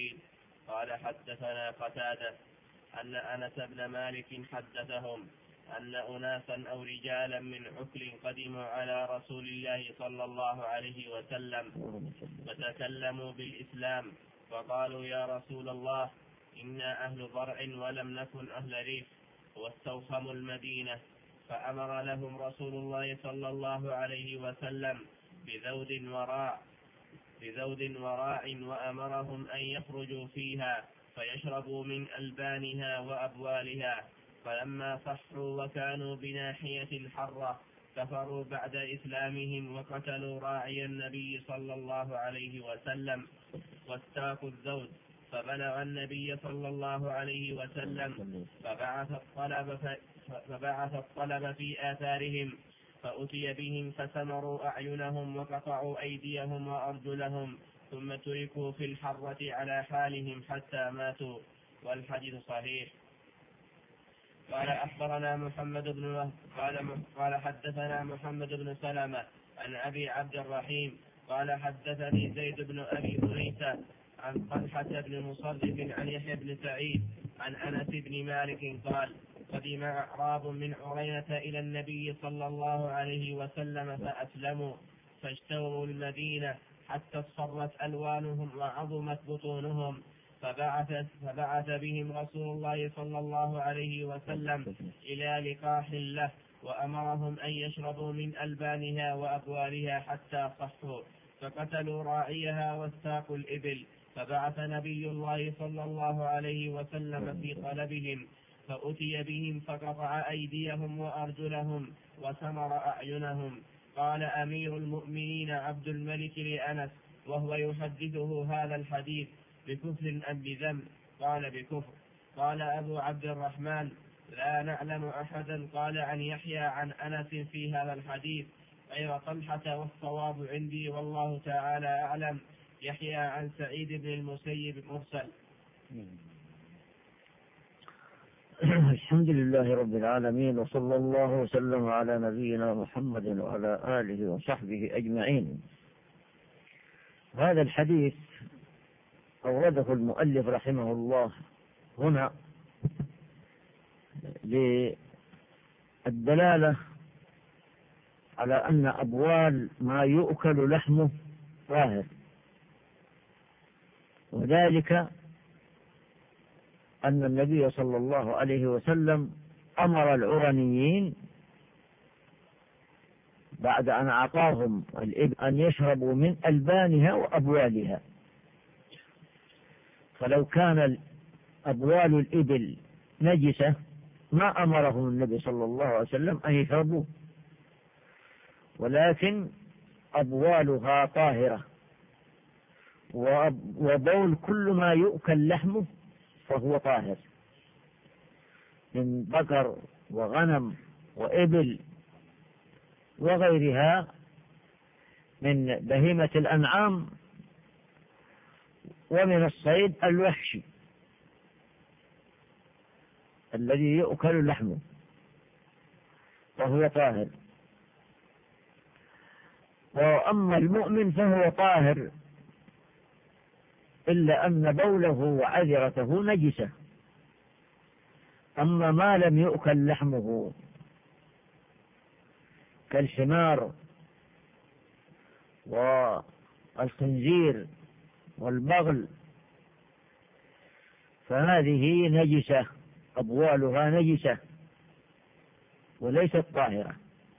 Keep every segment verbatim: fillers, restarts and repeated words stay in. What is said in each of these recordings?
سعيد قال حدثنا قتادة أن أنس بن مالك حدثهم أن أناسا أو رجالا من عكل قدموا على رسول الله صلى الله عليه وسلم فتكلموا بالإسلام فقالوا يا رسول الله إنا أهل ضرع ولم نكن أهل ريف واستوخموا المدينة، فأمر لهم رسول الله صلى الله عليه وسلم بذود وراع بذود وراع وأمرهم أن يخرجوا فيها فيشربوا من ألبانها وأبوالها، فلما صحوا وكانوا بناحية الحرة كفروا بعد إسلامهم وقتلوا راعي النبي صلى الله عليه وسلم واستاقوا الذود، فبلغ النبي صلى الله عليه وسلم فبعث الطلب, فبعث الطلب في آثارهم فأتي بهم فسمروا أعينهم وقطعوا أيديهم وأرجلهم ثم تركوا في الحرة على حالهم حتى ماتوا، والحديث صحيح. قال أخبرنا محمد بن وهب قال, قال حدثنا محمد بن سلمة عن أبي عبد الرحيم قال حدثني زيد بن أبي أنيسة عن طلحة بن مصرف عن يحيى بن سعيد عن أنس بن مالك قال قدم أعراب من عرينة إلى النبي صلى الله عليه وسلم فأسلموا فاشتروا المدينة حتى اصفرت ألوانهم وعظمت بطونهم، فبعث, فبعث بهم رسول الله صلى الله عليه وسلم إلى لقاح له وأمرهم أن يشربوا من ألبانها وأبوالها حتى صحوا، فقتلوا راعيها واستاقوا الإبل، فبعث نبي الله صلى الله عليه وسلم في طلبهم فأتي بهم فقطع أيديهم وأرجلهم وسمر أعينهم. قال أمير المؤمنين عبد الملك لأنس وهو يحدثه هذا الحديث بكفر أم بذنب؟ قال بكفر. قال أبو عبد الرحمن لا نعلم أحدا قال عن يحيى عن أنس في هذا الحديث غير طلحة، والصواب عندي والله تعالى أعلم يحيى عن سعيد بن المسيب مرسل. الحمد لله رب العالمين، وصلى الله وسلم على نبينا محمد وعلى آله وصحبه أجمعين. هذا الحديث أورده المؤلف رحمه الله هنا للدلالة على أن أبوال ما يؤكل لحمه طاهر، وذلك أن النبي صلى الله عليه وسلم أمر العرنيين بعد أن أعطاهم الإبل أن يشربوا من ألبانها وأبوالها، فلو كان أبوال الإبل نجسة ما أمرهم النبي صلى الله عليه وسلم أن يشربوا، ولكن أبوالها طاهرة، وبول كل ما يؤكل لحمه فهو طاهر من بقر وغنم وإبل وغيرها من بهيمة الأنعام ومن الصيد الوحشي الذي يؤكل لحمه فهو طاهر. وأما المؤمن فهو طاهر إلا أن بوله وعذرته نجسة. أما ما لم يؤكل لحمه كالحمار والخنزير والبغل فهذه نجسة، أبوالها نجسة وليست طاهرة.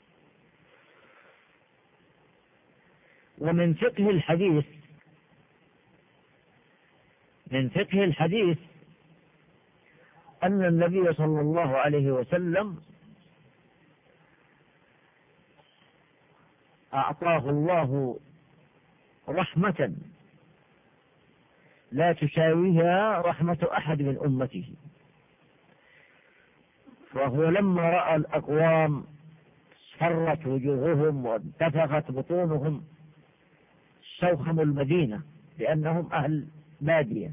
ومن فقه الحديث من فقه الحديث أن النبي صلى الله عليه وسلم أعطاه الله رحمة لا تساويها رحمة أحد من أمته، فهو لما رأى الأقوام اصفرت وجوههم وانتفخت بطونهم استوخموا المدينة لأنهم أهل بادية،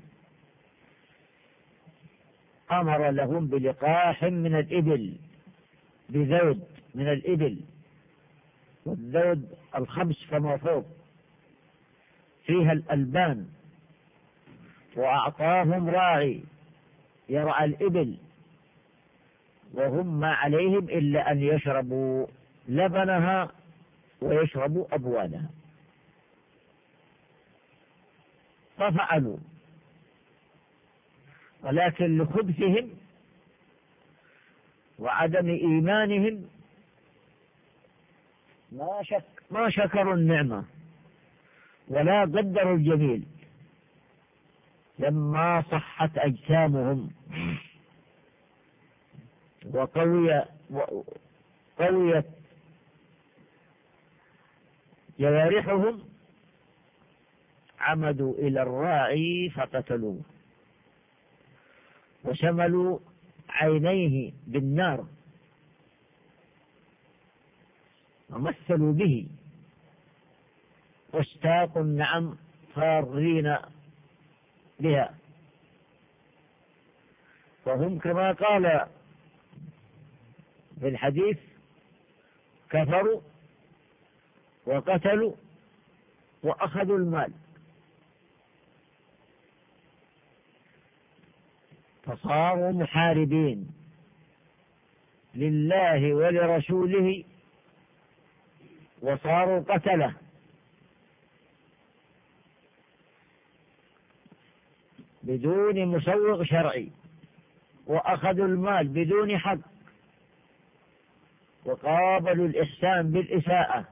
أمر لهم بلقاح من الإبل، بذود من الإبل، والذود الخمس فما فوق فيها الألبان وأعطاهم راعي يرعى الإبل، وهم ما عليهم إلا أن يشربوا لبنها ويشربوا أبوالها، ففعلوا. ولكن لخبثهم وعدم إيمانهم ما شك ما شكروا النعمة ولا قدروا الجميل لما صحت أجسامهم وقوي قويت جوارحهم، عمدوا إلى الراعي فقتلوه وشملوا عينيه بالنار ومثلوا به، واستاقوا النعم فارين بها. فهم كما قال في الحديث كفروا وقتلوا وأخذوا المال، فصاروا محاربين لله ولرسوله وصاروا قتلة. بدون مسوغ شرعي، وأخذوا المال بدون حق، وقابلوا الإحسان بالإساءة،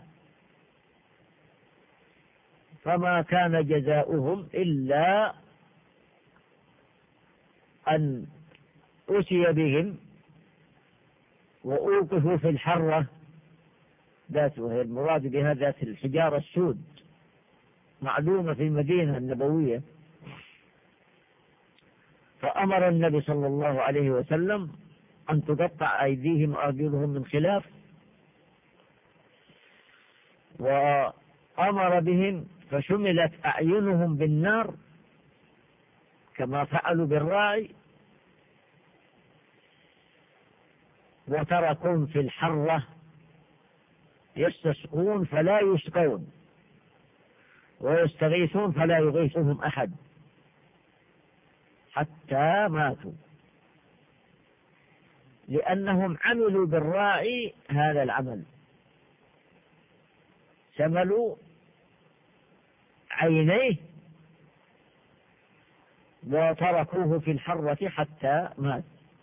فما كان جزاؤهم إلا أن أتي بهم وأوقفوا في الحرة ذات، وهي المراد بها ذات الحجارة السود معلومة في المدينة النبوية. فأمر النبي صلى الله عليه وسلم أن تقطع أيديهم وأرجلهم من خلاف، وأمر بهم فشملت أعينهم بالنار كما فعلوا بالراعي، وتركون في الحرة يستسقون فلا يسقون، ويستغيثون فلا يغيثهم أحد حتى ماتوا، لأنهم عملوا بالراعي هذا العمل، شملوا عينيه وتركوه في الحرة حتى مات.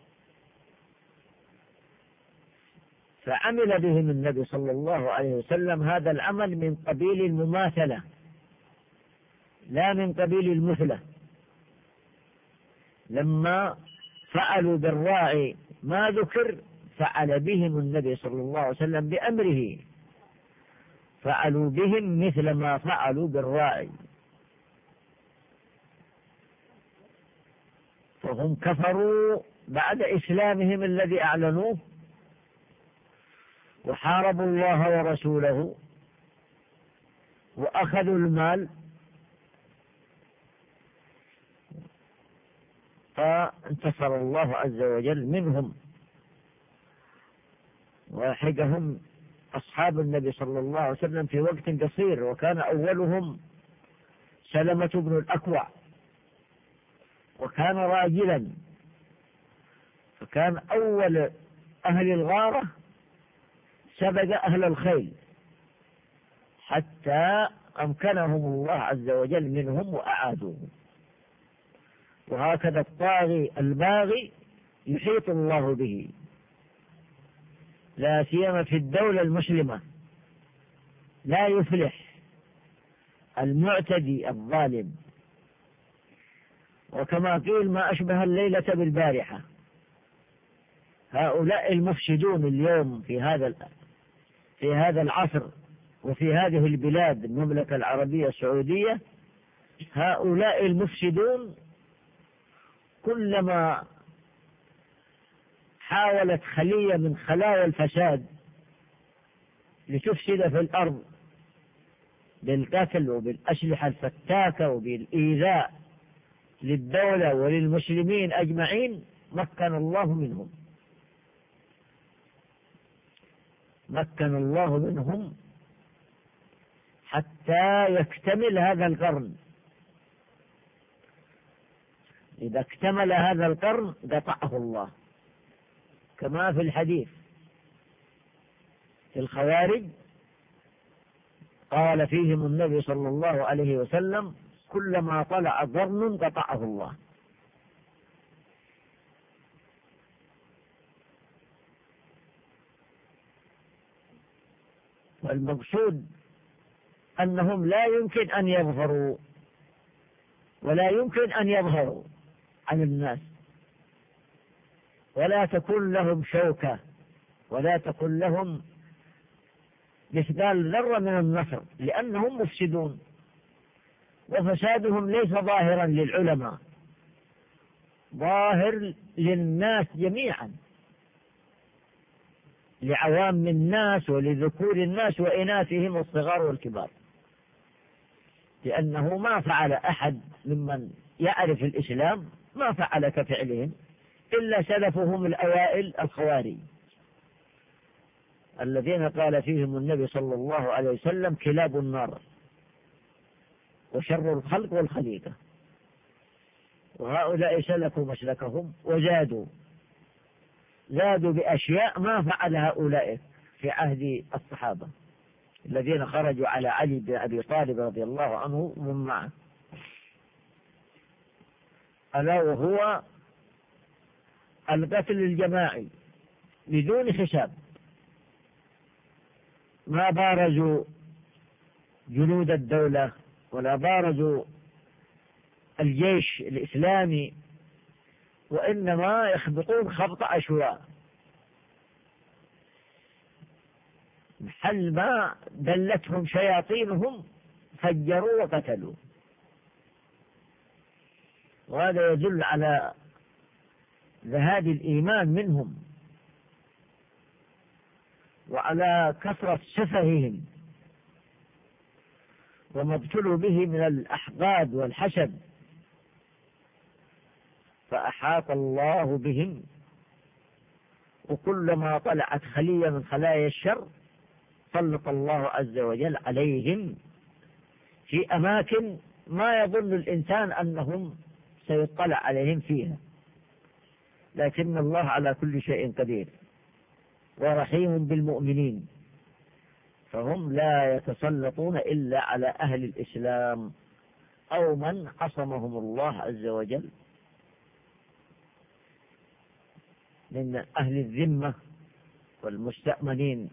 فعمل بهم النبي صلى الله عليه وسلم هذا العمل من قبيل المماثلة لا من قبيل المثلة. لما فعلوا بالراعي ما ذكر فعل بهم النبي صلى الله عليه وسلم بأمره، فعلوا بهم مثل ما فعلوا بالراعي، فهم كفروا بعد إسلامهم الذي أعلنوه، وحاربوا الله ورسوله وأخذوا المال، فانتصر الله عز وجل منهم وحجهم أصحاب النبي صلى الله عليه وسلم في وقت قصير. وكان أولهم سلمة بن الأكوع، وكان راجلا، فكان أول أهل الغارة سبق أهل الخيل حتى أمكنهم الله عز وجل منهم وأعادوهم. وهكذا الطاغي الباغي يحيط الله به، لا سيما في الدولة المسلمة، لا يفلح المعتدي الظالم. وكما قيل ما أشبه الليلة بالبارحة، هؤلاء المفسدون اليوم في هذا في هذا العصر وفي هذه البلاد المملكة العربية السعودية، هؤلاء المفسدون كلما حاولت خلية من خلايا الفساد لتفسد في الأرض بالقتل وبالأسلحة الفتاكة وبالإيذاء للدولة وللمسلمين أجمعين، مكن الله منهم مكن الله منهم حتى يكتمل هذا القرن إذا اكتمل هذا القرن قطعه الله، كما في الحديث في الخوارج قال فيهم النبي صلى الله عليه وسلم: كلما طلع قرن قطعه الله. والمقصود أنهم لا يمكن أن يظهروا ولا يمكن أن يظهروا عن الناس، ولا تكون لهم شوكة، ولا تكون لهم مثقال ذرة من النصر، لأنهم مفسدون، وفسادهم ليس ظاهرا للعلماء، ظاهر للناس جميعا، لعوام الناس ولذكور الناس وإناثهم الصغار والكبار، لأنه ما فعل أحد ممن يعرف الإسلام ما فعل كفعلهم إلا سلفهم الأوائل الخوارج الذين قال فيهم النبي صلى الله عليه وسلم: كلاب النار وشر الخلق والخليقة. وهؤلاء سلكوا مسلكهم وزادوا زادوا بأشياء ما فعل هؤلاء في عهد الصحابة الذين خرجوا على علي بن أبي طالب رضي الله عنه ومن معه، ألا وهو القتل الجماعي بدون حساب. ما بارزوا جنود الدولة ولا بارزوا الجيش الإسلامي، وإنما يخبطون خبط عشواء، محل ما دلتهم شياطينهم فجروا وقتلوا. وهذا يدل على ذهاب الإيمان منهم وعلى كثرة سفههم وما ابتلوا به من الأحقاد والحسد، فأحاط الله بهم، وكلما طلعت خلية من خلايا الشر سلط الله عز وجل عليهم في أماكن ما يظن الإنسان أنهم سيطلع عليهم فيها، لكن الله على كل شيء قدير ورحيم بالمؤمنين، فهم لا يتسلطون إلا على أهل الإسلام أو من عصمهم الله عز وجل من أهل الذمة والمستأمنين.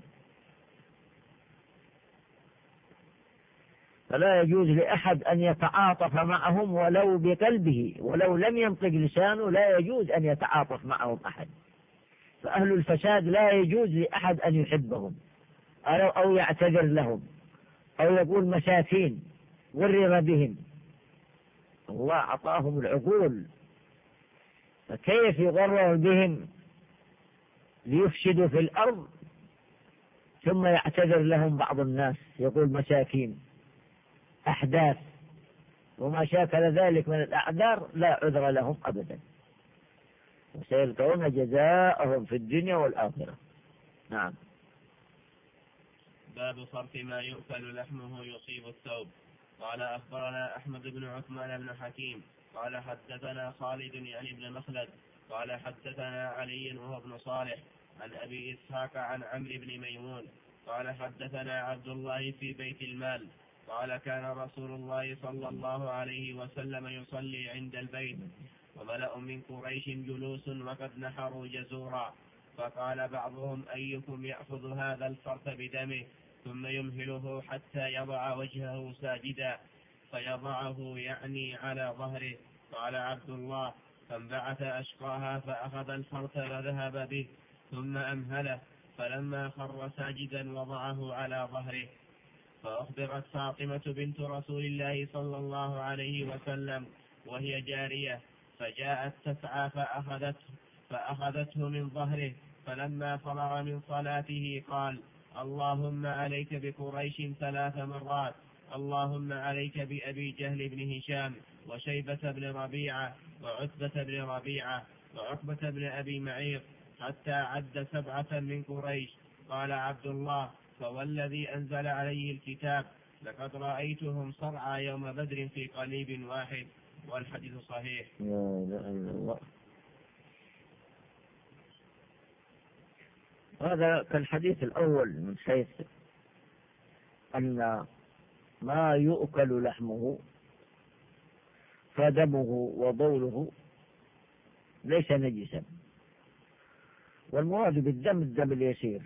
فلا يجوز لأحد أن يتعاطف معهم ولو بقلبه، ولو لم ينطق لسانه لا يجوز أن يتعاطف معهم أحد. فأهل الفساد لا يجوز لأحد أن يحبهم أو يعتذر لهم أو يقول مساكين غرر بهم. الله أعطاهم العقول، فكيف يغرر بهم ليفسدوا في الأرض ثم يعتذر لهم بعض الناس يقول مساكين أحداث وما شاكل ذلك من الأعذار؟ لا عذر لهم أبدا، وسيلقون جزاءهم في الدنيا والآخرة. نعم. باب صرف ما يؤكل لحمه يصيب الثوب. قال أخبرنا أحمد بن عثمان بن حكيم قال حدثنا خالد يعني بن مخلد قال حدثنا علي وهو ابن صالح عن أبي إسحاق عن عمرو بن ميمون قال حدثنا عبد الله في بيت المال قال كان رسول الله صلى الله عليه وسلم يصلي عند البيت وملأ من قريش جلوس وقد نحروا جزورا، فقال بعضهم: أيكم يأخذ هذا الفرث بدمه ثم يمهله حتى يضع وجهه ساجدا فيضعه يعني على ظهره؟ قال عبد الله: فانبعث أشقاها فأخذ الفرث وذهب به ثم أمهله، فلما خر ساجدا وضعه على ظهره. فأخبرت فاطمة بنت رسول الله صلى الله عليه وسلم وهي جارية، فجاءت تسعى فأخذته, فأخذته من ظهره، فلما فرغ من صلاته قال: اللهم عليك بقريش ثلاث مرات، اللهم عليك بأبي جهل بن هشام وشيبة بن ربيعة وعتبة بن ربيعة وعقبة بن أبي معيط، حتى عد سبعة من قريش. قال عبد الله: فوالذي أنزل عليه الكتاب لقد رأيتهم صرعى يوم بدر في قليب واحد، والحديث صحيح. لا إله إلا الله. هذا كالحديث الأول من حيث أن ما يؤكل لحمه فدمه وبوله ليس نجسا، والمراد بالدم الدم اليسير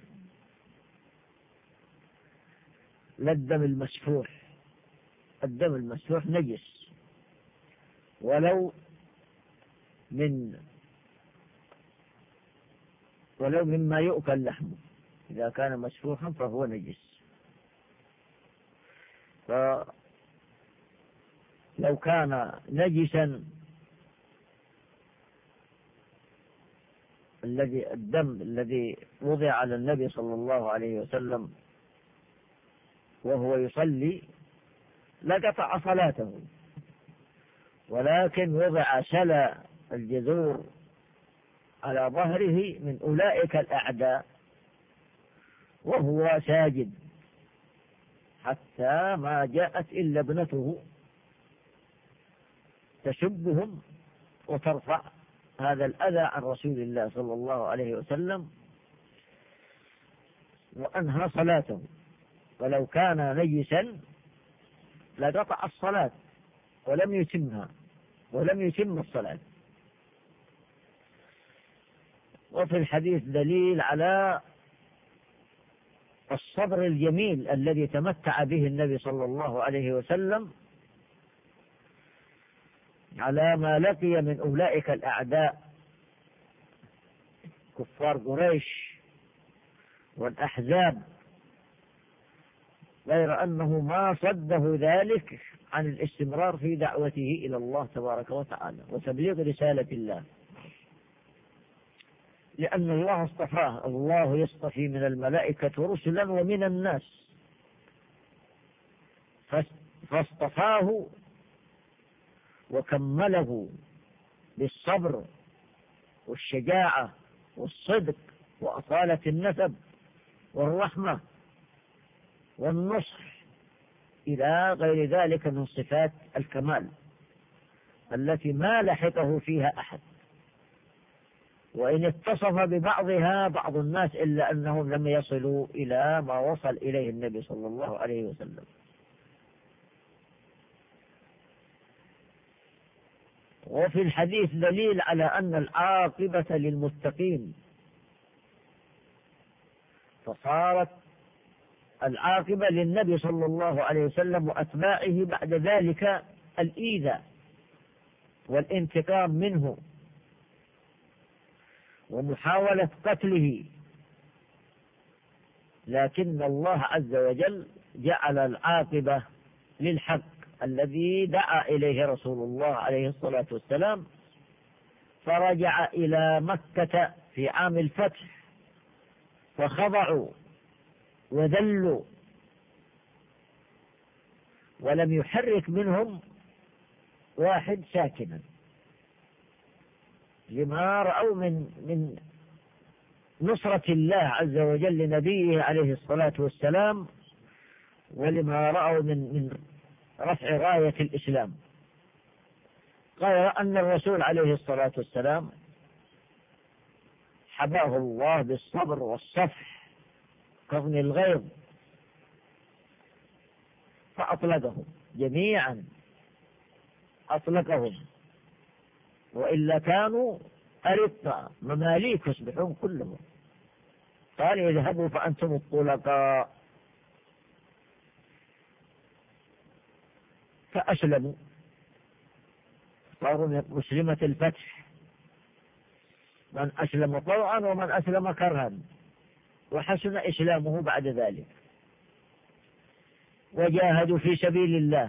لا الدم المسفوح. الدم المسفوح نجس ولو من ولو مما يؤكل لحمه، إذا كان مسفوحا فهو نجس. فلو كان نجسا الذي الدم الذي وضع على النبي صلى الله عليه وسلم وهو يصلي لقطع صلاته، ولكن وضع سلا الجذور على ظهره من أولئك الأعداء وهو ساجد، حتى ما جاءت إلا ابنته تسبهم وترفع هذا الأذى عن رسول الله صلى الله عليه وسلم وأنهى صلاته. ولو كان نجسا لقطع الصلاة ولم يتمها ولم يتم الصلاة. وفي الحديث دليل على الصبر الجميل الذي تمتع به النبي صلى الله عليه وسلم على ما لقي من أولئك الأعداء كفار قريش والأحزاب، غير أنه ما صده ذلك عن الاستمرار في دعوته إلى الله تبارك وتعالى وتبليغ رسالة الله، لأن الله اصطفاه. الله يصطفي من الملائكة رسلا ومن الناس، فاصطفاه وكمله بالصبر والشجاعة والصدق وأصالة النسب والرحمة والنصح إلى غير ذلك من صفات الكمال التي ما لحقه فيها أحد، وإن اتصف ببعضها بعض الناس إلا أنهم لم يصلوا إلى ما وصل إليه النبي صلى الله عليه وسلم. وفي الحديث دليل على أن العاقبة للمتقين، فصارت العاقبة للنبي صلى الله عليه وسلم وأتباعه بعد ذلك الإيذاء والانتقام منه ومحاولة قتله، لكن الله عز وجل جعل العاقبة للحق الذي دعا إليه رسول الله عليه الصلاة والسلام، فرجع إلى مكة في عام الفتح فخضعوا وذلوا ولم يحرك منهم واحد ساكنا، لما رأوا من من نصرة الله عز وجل لنبيه عليه الصلاة والسلام، ولما رأوا من من رفع راية الإسلام. غير أن الرسول عليه الصلاة والسلام حباه الله بالصبر والصفح كظم الغيظ فأطلقهم جميعا، أطلقهم، وإلا كانوا أرقة مماليك يصبحون كلهم. قال اذهبوا فأنتم الطلقاء، فأسلموا صاروا من مسلمة الفتح، من أسلم طوعا ومن أسلم كرها، وحسن إسلامه بعد ذلك، وجاهدوا في سبيل الله.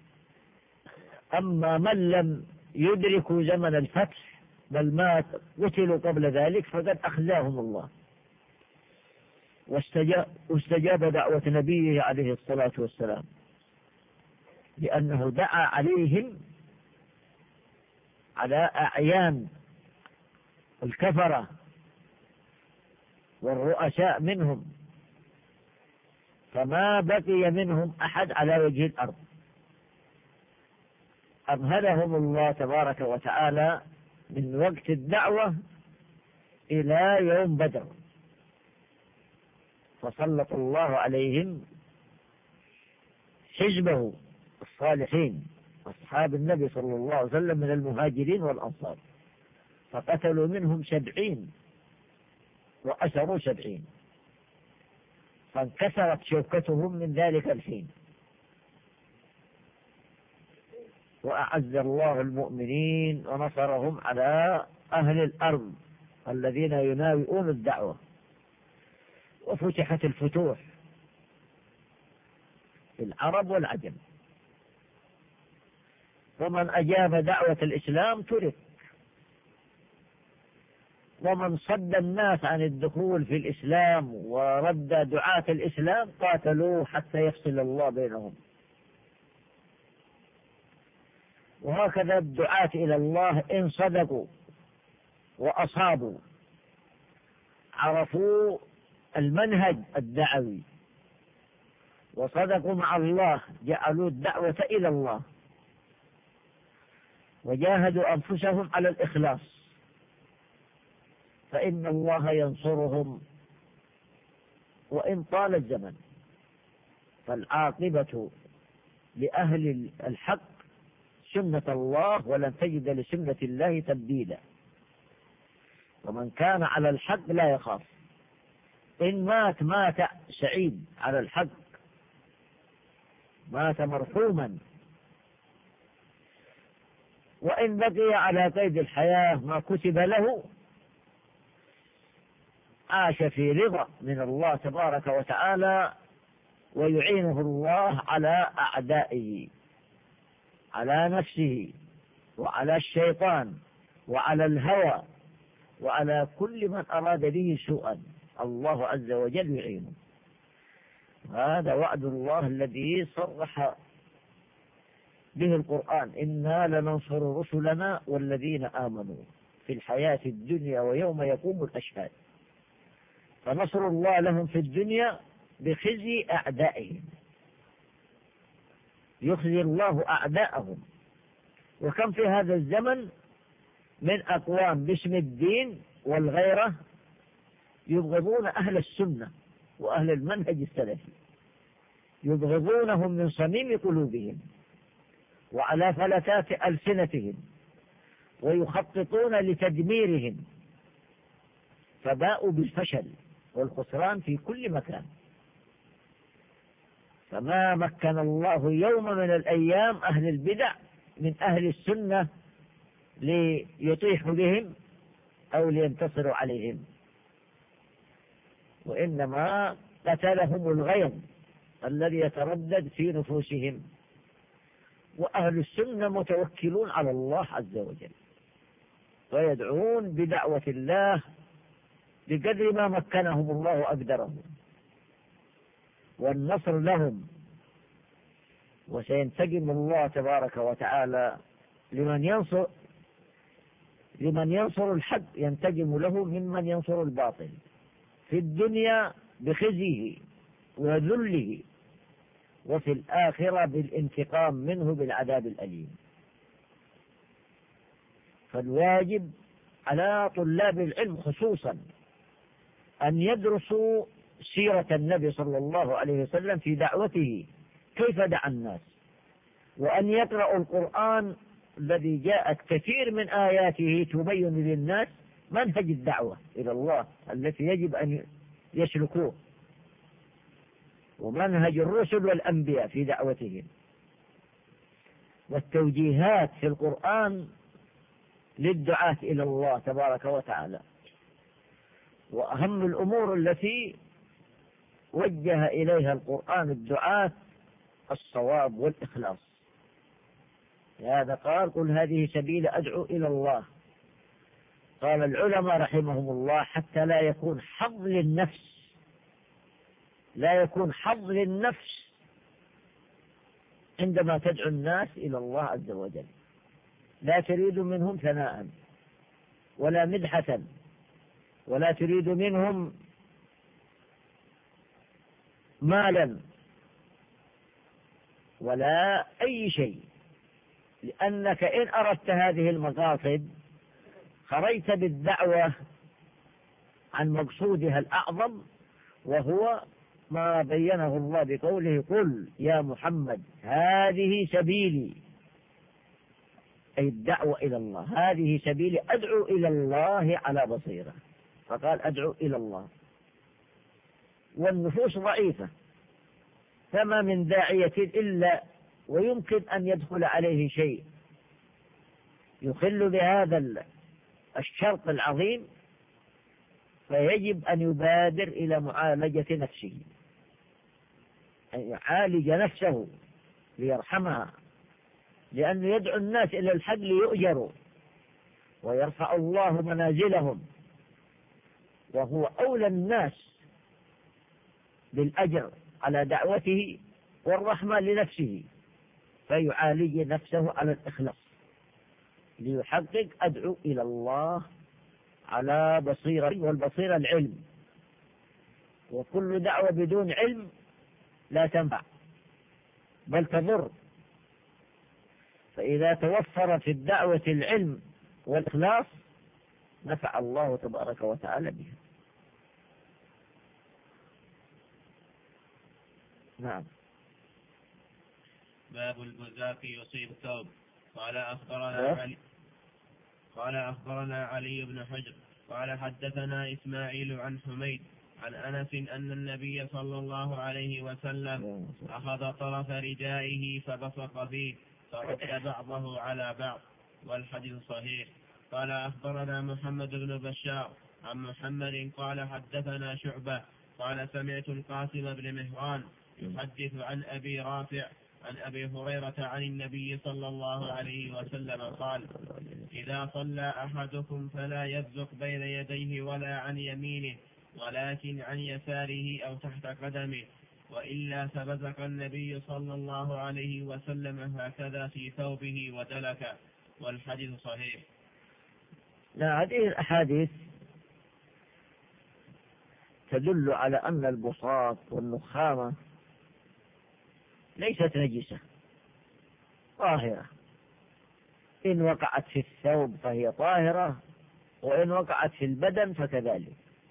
أما من لم يدركوا زمن الفتح بل مات قتلوا قبل ذلك فقد أخزاهم الله، واستجاب دعوة نبيه عليه الصلاة والسلام، لأنه دعا عليهم على أعيان الكفرة والرؤساء منهم، فما بقي منهم أحد على وجه الأرض أمهلهم الله تبارك وتعالى من وقت الدعوة إلى يوم بدر، فسلط الله عليهم حزبه الصالحين أصحاب النبي صلى الله عليه وسلم من المهاجرين والأنصار، فقتلوا منهم سبعين وأسروا سبعين، فانكسرت شوكتهم من ذلك الحين. وأعز الله المؤمنين ونصرهم على أهل الأرض الذين يناوئون الدعوة، وفتحت الفتوح في العرب والعجم، ومن أجاب دعوة الإسلام ترك، ومن صد الناس عن الدخول في الإسلام ورد دعاة الإسلام قاتلوه حتى يفصل الله بينهم. وهكذا الدعاة إلى الله إن صدقوا وأصابوا عرفوا المنهج الدعوي وصدقوا مع الله جعلوا الدعوة إلى الله وجاهدوا أنفسهم على الإخلاص، فإن الله ينصرهم وإن طال الزمن. فالعاقبة لأهل الحق سنة الله، ولن تجد لسنة الله تبديلا. ومن كان على الحق لا يخاف، إن مات مات سعيد على الحق، مات مرحوما، وإن بقي على قيد الحياة ما كتب له عاش في رضا من الله تبارك وتعالى، ويعينه الله على أعدائه، على نفسه وعلى الشيطان وعلى الهوى وعلى كل من أراد به سوءا، الله عز وجل يعينه. هذا وعد الله الذي صرح به القرآن: إنا لننصر رسلنا والذين آمنوا في الحياة الدنيا ويوم يقوم الأشهاد. فنصر الله لهم في الدنيا بخزي أعدائهم، يخزي الله أعداءهم. وكم في هذا الزمن من أقوام باسم الدين والغيرة يبغضون أهل السنة وأهل المنهج السلفي، يبغضونهم من صميم قلوبهم وعلى فلتات ألسنتهم، ويخططون لتدميرهم، فباءوا بالفشل والخسران في كل مكان. فما مكن الله يوم من الأيام أهل البدع من أهل السنة ليطيحوا بهم أو لينتصروا عليهم، وإنما قتلهم الغيظ الذي يتردد في نفوسهم. وأهل السنة متوكلون على الله عز وجل، ويدعون بدعوة الله بقدر ما مكنهم الله وأقدرهم، والنصر لهم. وسينتقم الله تبارك وتعالى لمن ينصر لمن ينصر الحق، ينتقم له ممن ينصر الباطل في الدنيا بخزيه وذله، وفي الآخرة بالانتقام منه بالعذاب الأليم. فالواجب على طلاب العلم خصوصا أن يدرسوا سيرة النبي صلى الله عليه وسلم في دعوته، كيف دعا الناس، وأن يقرأوا القرآن الذي جاءت كثير من آياته تبين للناس منهج الدعوة إلى الله التي يجب أن يسلكوه، ومنهج الرسل والأنبياء في دعوتهم، والتوجيهات في القرآن للدعاة إلى الله تبارك وتعالى. وأهم الأمور التي وجه إليها القرآن الدعاة الصواب والإخلاص. لهذا قال: قل هذه سبيل أدعو إلى الله. قال العلماء رحمهم الله: حتى لا يكون حظ للنفس، لا يكون حظ للنفس عندما تدعو الناس إلى الله عز وجل، لا تريد منهم ثناء ولا مدحة، ولا تريد منهم مالا ولا أي شيء، لأنك إن أردت هذه المقاصد خرجت بالدعوة عن مقصودها الأعظم، وهو ما بينه الله بقوله: قل يا محمد هذه سبيلي، أي الدعوة إلى الله، هذه سبيلي أدعو إلى الله على بصيرة. فقال أدعو إلى الله، والنفوس ضعيفة، فما من داعية إلا ويمكن أن يدخل عليه شيء يخل بهذا الشرط العظيم، فيجب أن يبادر إلى معالجة نفسه، أن يعالج نفسه ليرحمها، لأنه يدعو الناس إلى الحق ليؤجروا ويرفع الله منازلهم، وهو أولى الناس بالأجر على دعوته والرحمة لنفسه، فيعالج نفسه على الإخلاص ليحقق أدعو إلى الله على بصيرة، والبصيرة العلم، وكل دعوة بدون علم لا تنفع بل تضر. فإذا توفر في الدعوة العلم والإخلاص نفع الله تبارك وتعالى بها. نعم. باب البزاق يصيب ثوب. قال أخبرنا علي قال أخبرنا علي بن حجر قال حدثنا إسماعيل عن حميد عن أنس أن النبي صلى الله عليه وسلم أخذ طرف ردائه فبصق فيه فرد بعضه على بعض، والحديث صحيح. قال أخبرنا محمد بن بشار عن محمد قال حدثنا شعبة قال سمعت القاسم بن مهران يحدث عن أبي رافع عن أبي هريرة عن النبي صلى الله عليه وسلم قال: إذا صلى أحدكم فلا يبزق بين يديه ولا عن يمينه ولكن عن يساره أو تحت قدمه، وإلا فبزق النبي صلى الله عليه وسلم هكذا في ثوبه ودلك، والحديث صحيح. لا، هذه الأحاديث تدل على أن البساط والنخامة ليست نجسة، طاهرة، إن وقعت في الثوب فهي طاهرة، وإن وقعت في البدن فكذلك.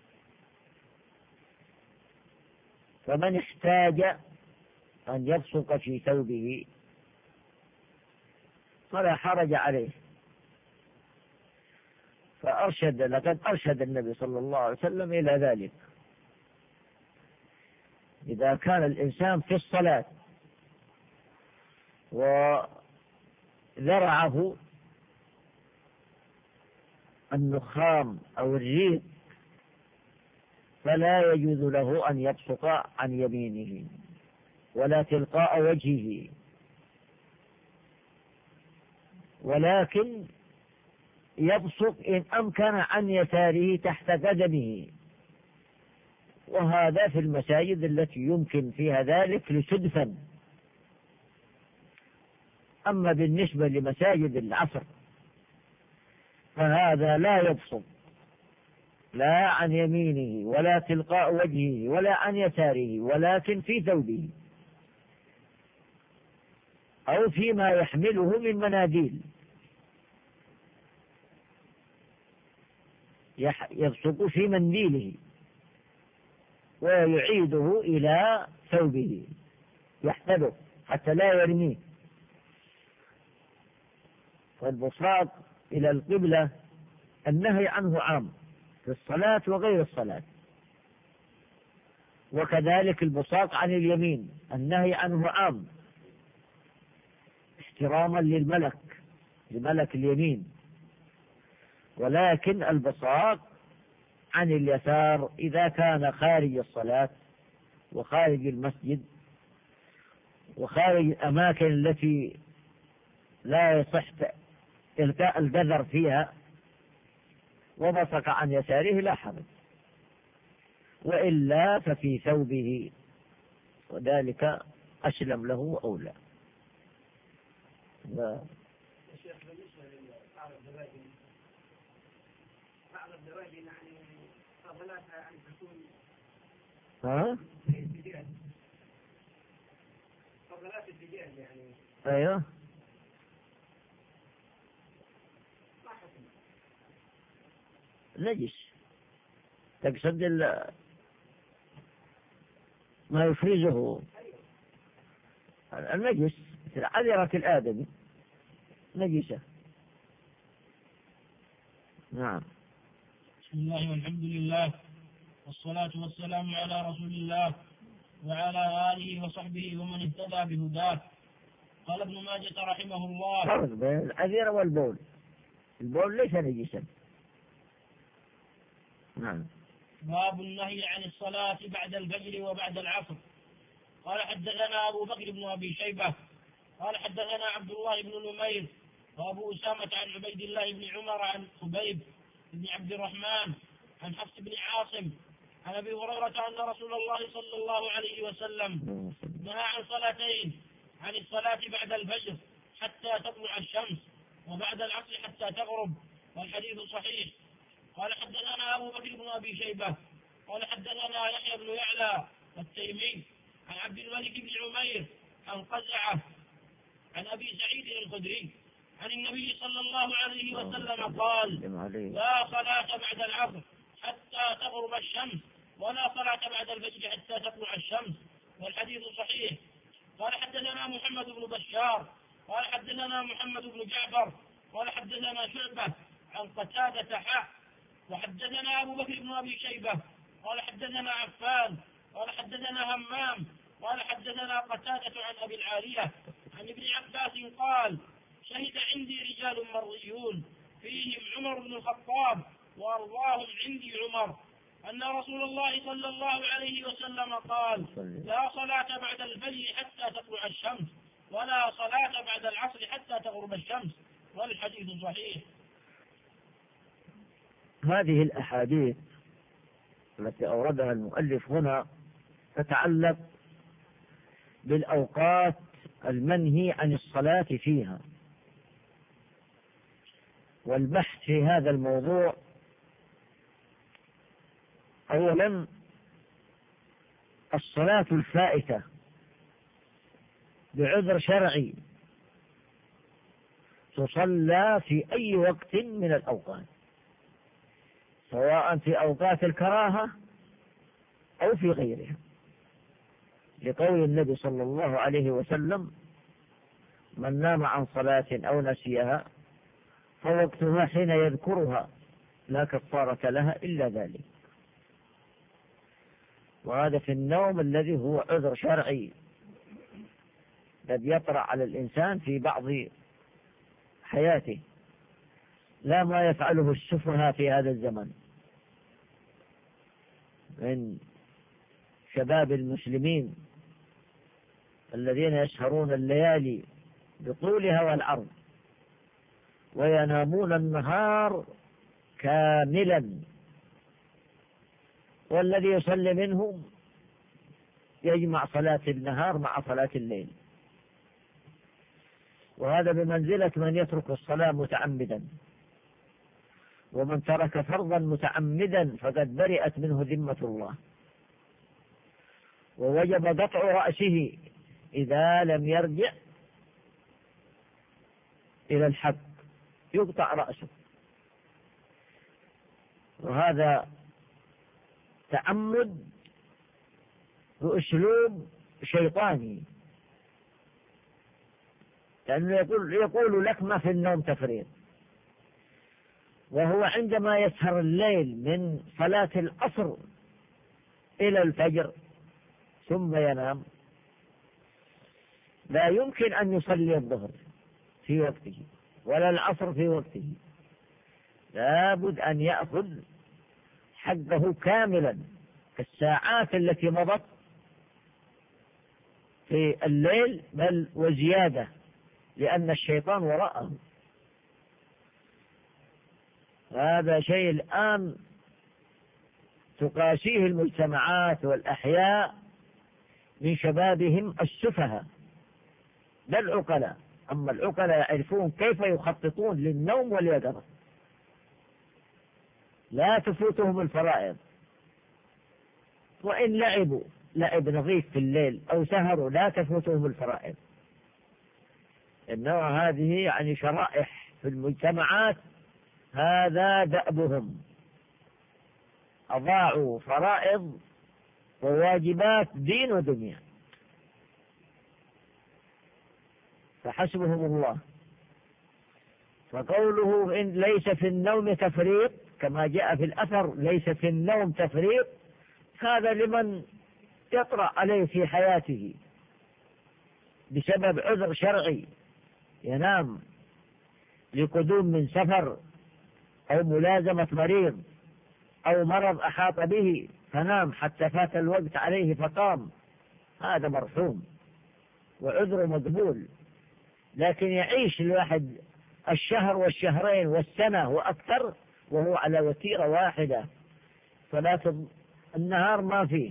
فمن احتاج أن يبصق في ثوبه فلا حرج عليه. فأرشد لقد أرشد النبي صلى الله عليه وسلم إلى ذلك. إذا كان الإنسان في الصلاة وذرعه النخام أو الريق فلا يجوز له أن يبصق عن يمينه ولا تلقاء وجهه، ولكن يبصق إن أمكن عن يساره تحت قدمه، وهذا في المساجد التي يمكن فيها ذلك لسدفا. أما بالنسبة لمساجد العصر فهذا لا يبصق لا عن يمينه ولا تلقاء وجهه ولا عن يساره، ولكن في ثوبه أو فيما يحمله من مناديل، يبصق في منديله ويعيده إلى ثوبه يحفظه حتى لا يرميه. فالبصاق إلى القبلة النهي عنه عام في الصلاة وغير الصلاة، وكذلك البصاق عن اليمين النهي عنه عام احتراما للملك لملك اليمين، ولكن البصاق عن اليسار إذا كان خارج الصلاة وخارج المسجد وخارج الأماكن التي لا يصح إلقاء الجذر فيها وبصق عن يساره لا حرج، وإلا ففي ثوبه، وذلك أسلم له وأولى. لا. ها؟ أيوه. نجس، تقصد ما يفرزه النجس مثل عذرة الآدمي نجسة. نعم. بسم الله والحمد لله والصلاة والسلام على رسول الله وعلى آله وصحبه ومن اهتدى بهداه. قال ابن ماجة رحمه الله: فرق بين العذرة والبول، البول ليس نجسا. نعم. باب النهي عن الصلاة بعد الفجر وبعد العصر. قال حدثنا أبو بكر بن أبي شيبة قال حدثنا عبد الله بن نمير وأبو أسامة عن عبيد الله بن عمر عن خبيب بن عبد الرحمن عن حفص بن عاصم عن أبي هريرة أن رسول الله صلى الله عليه وسلم نهى عن صلاتين: عن الصلاة بعد الفجر حتى تطلع الشمس، وبعد العصر حتى تغرب، والحديث صحيح. قال حدثنا أبو بكر بن أبي شيبة قال حدثنا يحيى بن يعلى التيمي عن عبد الملك بن عمير عن قزعة عن أبي سعيد الخدري عن النبي صلى الله عليه وسلم قال: لا صلاة بعد العصر حتى تغرب الشمس، ولا صلاة بعد الفجر حتى تطلع الشمس، والحديث صحيح. قال حدثنا محمد بن بشار قال حدثنا محمد بن جعفر قال حدثنا شعبة عن قتادة حاء وحدثنا أبو بكر بن أبي شيبة قال حدثنا عفان قال حدثنا همام قال حدثنا قتادة عن أبي العالية عن ابن عباس قال: شهد عندي رجال مرضيون فيهم عمر بن الخطاب وأرضاهم عندي عمر أن رسول الله صلى الله عليه وسلم قال: لا صلاة بعد الفجر حتى تطلع الشمس، ولا صلاة بعد العصر حتى تغرب الشمس، والحديث صحيح. هذه الأحاديث التي أوردها المؤلف هنا تتعلق بالأوقات المنهي عن الصلاة فيها، والبحث في هذا الموضوع أولا الصلاة الفائتة بعذر شرعي تصلى في أي وقت من الأوقات، سواء في أوقات الكراهة أو في غيرها، لقول النبي صلى الله عليه وسلم: من نام عن صلاة أو نسيها فوقتها حين يذكرها لا كفارة لها إلا ذلك. وهذا في النوم الذي هو عذر شرعي قد يطرأ على الإنسان في بعض حياته، لا ما يفعله السفهاء في هذا الزمن من شباب المسلمين الذين يسهرون الليالي بطولها والعرض وينامون النهار كاملا، والذي يصلي منهم يجمع صلاة النهار مع صلاة الليل، وهذا بمنزلة من يترك الصلاة متعمدا، ومن ترك فرضا متعمدا فقد برئت منه ذمة الله، ووجب قطع رأسه إذا لم يرجع إلى الحق، يقطع رأسه. وهذا تعمد بأسلوب شيطاني، لأنه يقول, يقول لك ما في النوم تفريط، وهو عندما يسهر الليل من صلاة العصر إلى الفجر ثم ينام لا يمكن أن يصلي الظهر في وقته ولا العصر في وقته، لابد أن يأخذ حقه كاملا الساعات التي مضت في الليل بل وزيادة، لأن الشيطان وراءه. هذا شيء الآن تقاسيه المجتمعات والأحياء من شبابهم السفهاء لا العقلاء، أما العقلاء يعرفون كيف يخططون للنوم واليقظة، لا تفوتهم الفرائض، وإن لعبوا لعب نظيف في الليل أو سهروا لا تفوتهم الفرائض. إنما هذه يعني شرائح في المجتمعات هذا دأبهم، أضاعوا فرائض وواجبات دين ودنيا، فحسبهم الله. فقوله إن ليس في النوم تفريط كما جاء في الأثر، ليس في النوم تفريط، هذا لمن يطرأ عليه في حياته بسبب عذر شرعي، ينام لقدوم من سفر أو ملازمة مريض أو مرض أحاط به فنام حتى فات الوقت عليه فقام، هذا مرحوم وعذر مقبول. لكن يعيش الواحد الشهر والشهرين والسنة وأكثر وهو على وتيرة واحدة، صلاة النهار ما فيه،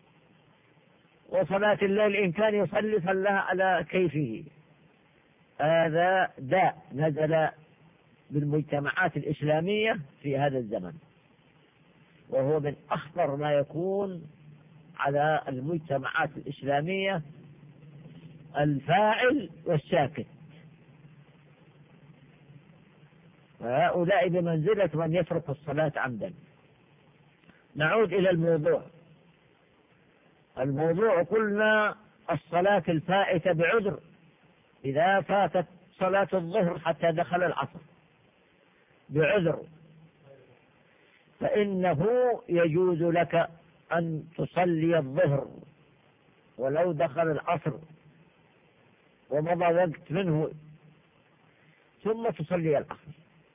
وصلاة الليل إن كان يصلي صلىها على كيفه، هذا داء نزل بالمجتمعات الإسلامية في هذا الزمن، وهو من أخطر ما يكون على المجتمعات الإسلامية الفاعل والساكت، وهؤلاء بمنزلة من يترك الصلاة عمدا. نعود إلى الموضوع. الموضوع قلنا الصلاة الفائتة بعذر، إذا فاتت صلاة الظهر حتى دخل العصر بعذر فإنه يجوز لك أن تصلي الظهر ولو دخل العصر ومضى وقت منه، ثم تصلي العصر.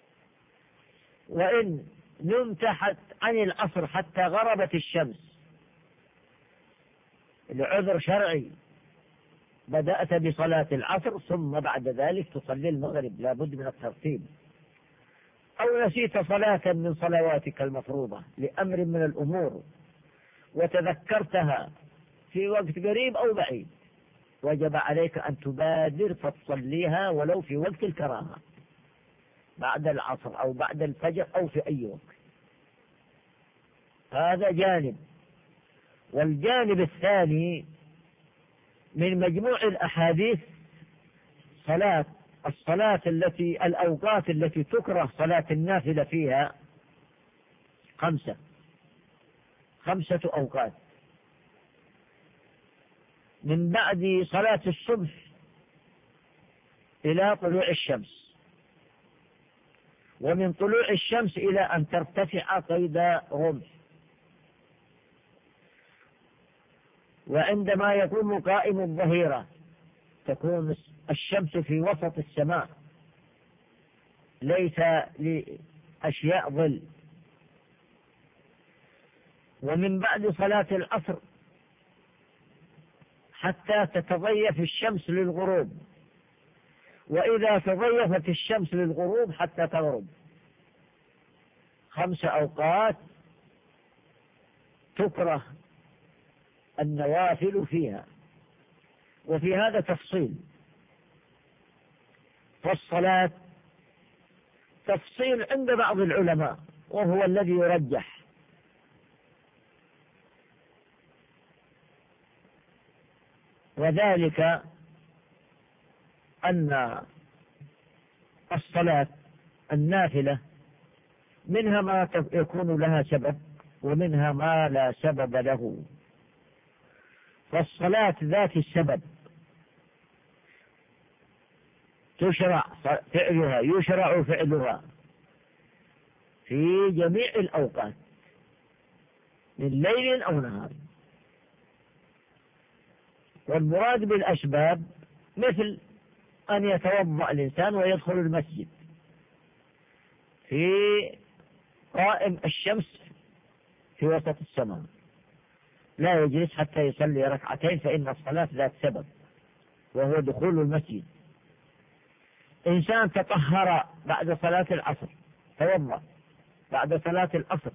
وإن نمت عن العصر حتى غربت الشمس لعذر شرعي، بدأت بصلاة العصر ثم بعد ذلك تصلي المغرب، لا بد من الترتيب. أو نسيت صلاة من صلواتك المفروضة لأمر من الأمور وتذكرتها في وقت قريب أو بعيد، وجب عليك أن تبادر فتصليها ولو في وقت الكراهة بعد العصر أو بعد الفجر أو في أي وقت. هذا جانب. والجانب الثاني من مجموع الأحاديث صلاة الصلاة التي الأوقات التي تكره صلاة النافلة فيها خمسة خمسة أوقات: من بعد صلاة الصبح إلى طلوع الشمس، ومن طلوع الشمس إلى أن ترتفع قيد رمح، وعندما يكون قائم الظهيرة تكون الشمس في وسط السماء ليس لأشياء ظل، ومن بعد صلاة العصر حتى تتضيف الشمس للغروب، وإذا تضيفت الشمس للغروب حتى تغرب. خمس أوقات تكره النوافل فيها. وفي هذا تفصيل، فالصلاة تفصيل عند بعض العلماء وهو الذي يرجح، وذلك أن الصلاة النافلة منها ما يكون لها سبب ومنها ما لا سبب له. فالصلاة ذات السبب تشرع فعلها يشرع فعلها في جميع الأوقات من ليل أو نهار. والمراد بالأسباب مثل أن يتوضأ الإنسان ويدخل المسجد في قائم الشمس في وسط السماء، لا يجلس حتى يصلي ركعتين فإن الصلاة ذات سبب وهو دخول المسجد. إنسان تطهر بعد صلاة العصر، توضأ بعد صلاة العصر،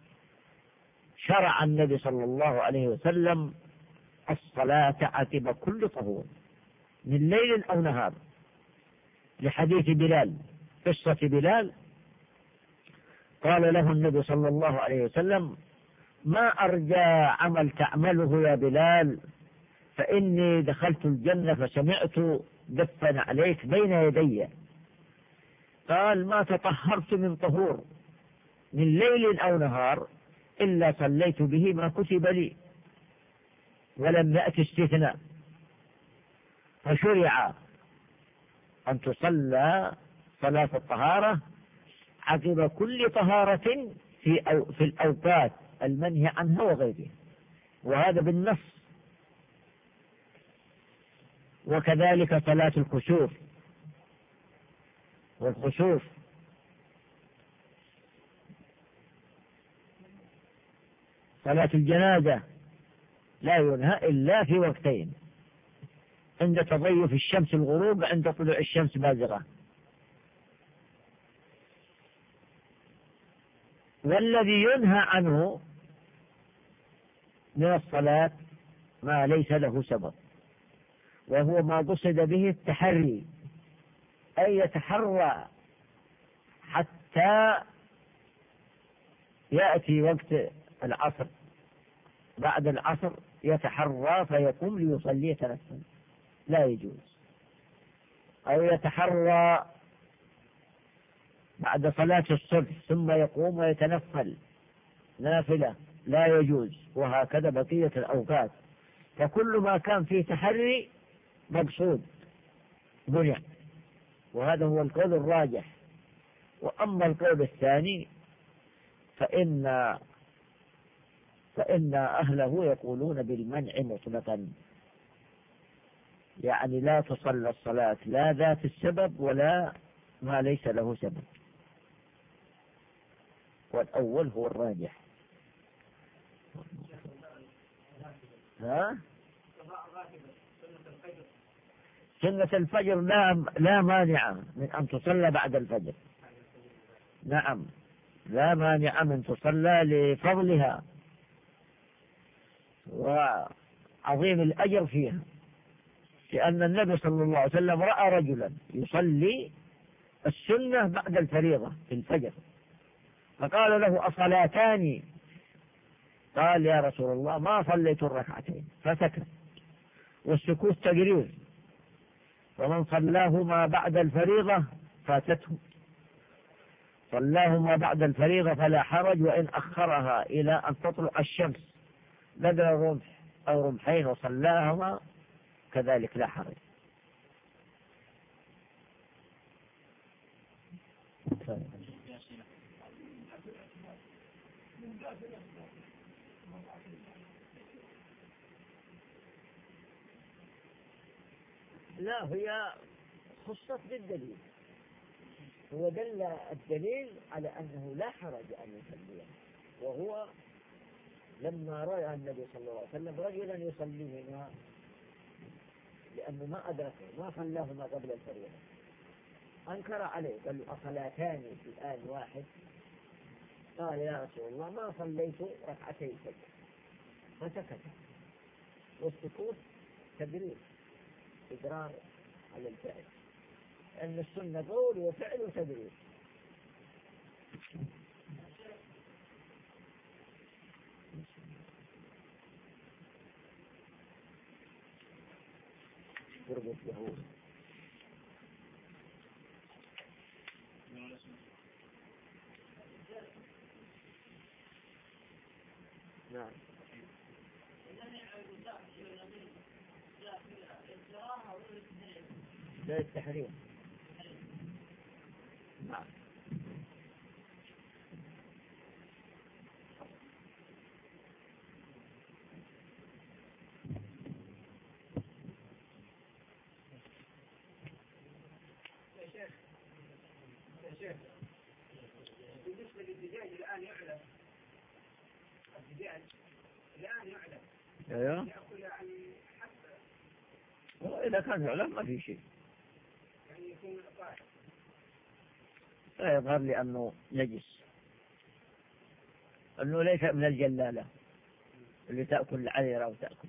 شرع النبي صلى الله عليه وسلم الصلاة عقب كل طهور من ليل أو نهار، لحديث بلال، قصة بلال قال له النبي صلى الله عليه وسلم: ما أرجى عمل تعمله يا بلال، فإني دخلت الجنة فسمعت دفن عليك بين يدي. قال: ما تطهرت من طهور من ليل أو نهار إلا صليت به ما كتب لي، ولم يأت استثناء. فشرع أن تصلى صلاة الطهارة عقب كل طهارة في أو في الأوقات المنهي عنها وغيرها، وهذا بالنص. وكذلك صلاة الكسوف، والخسوف صلاة الجنازة لا ينهى إلا في وقتين: عند تضيف الشمس الغروب، عند طلوع الشمس بازغة. والذي ينهى عنه من الصلاة ما ليس له سبب، وهو ما قصد به التحري، أي يتحرى حتى يأتي وقت العصر، بعد العصر يتحرى فيقوم ليصلي تنفل، لا يجوز. أو يتحرى بعد صلاة الصبح ثم يقوم ويتنفل نافلة، لا يجوز. وهكذا بقية الأوقات، فكل ما كان فيه تحري مقصود بني، وهذا هو القول الراجح. وأما القول الثاني فإن فإن أهله يقولون بالمنع مطلقا، يعني لا تصلى الصلاة لا ذات السبب ولا ما ليس له سبب، والأول هو الراجح. ها؟ سنة الفجر لا لا مانع من أن تصلى بعد الفجر، نعم لا مانع من تصلى لفضلها وعظيم الأجر فيها، لأن النبي صلى الله عليه وسلم رأى رجلا يصلي السنة بعد الفريضة في الفجر، فقال له: أصلاتان؟ قال: يا رسول الله ما صليت الركعتين، فسكت. والسكوت تقرير، ومن صلاهما بعد الفريضة فاتته، صلاهما بعد الفريضة فلا حرج، وإن أخرها إلى أن تطلع الشمس بدل رمح أو رمحين وصلاهما كذلك لا حرج. لا، هي خصت بالدليل، هو دل الدليل على أنه لا حرج أن يصليها، وهو لما رأى النبي صلى الله عليه وسلم رجلا يصليهما لأنه ما أدركه، ما صلاهما قبل الفريضة، أنكر عليه، قال له: أصلاتان في الآن واحد؟ قال: يا رسول الله ما صليت ركعتي الفجر، فسكت. والسكوت تدريب، إقرار على الفعل، أن السنة قول وفعل وتدريب. قربت يهود. نعم. لا التحريم. نعم. يا شيخ يا شيخ بالنسبة للدجاج الآن يعلم، الدجاج الآن يعلم ايوه، يأكل يعني حتى إذا كان يعلم ما في شيء، يعني يكون طاهر. لا يظهر لي أنه نجس، أنه ليس من الجلالة اللي تأكل العذرة أو تأكل.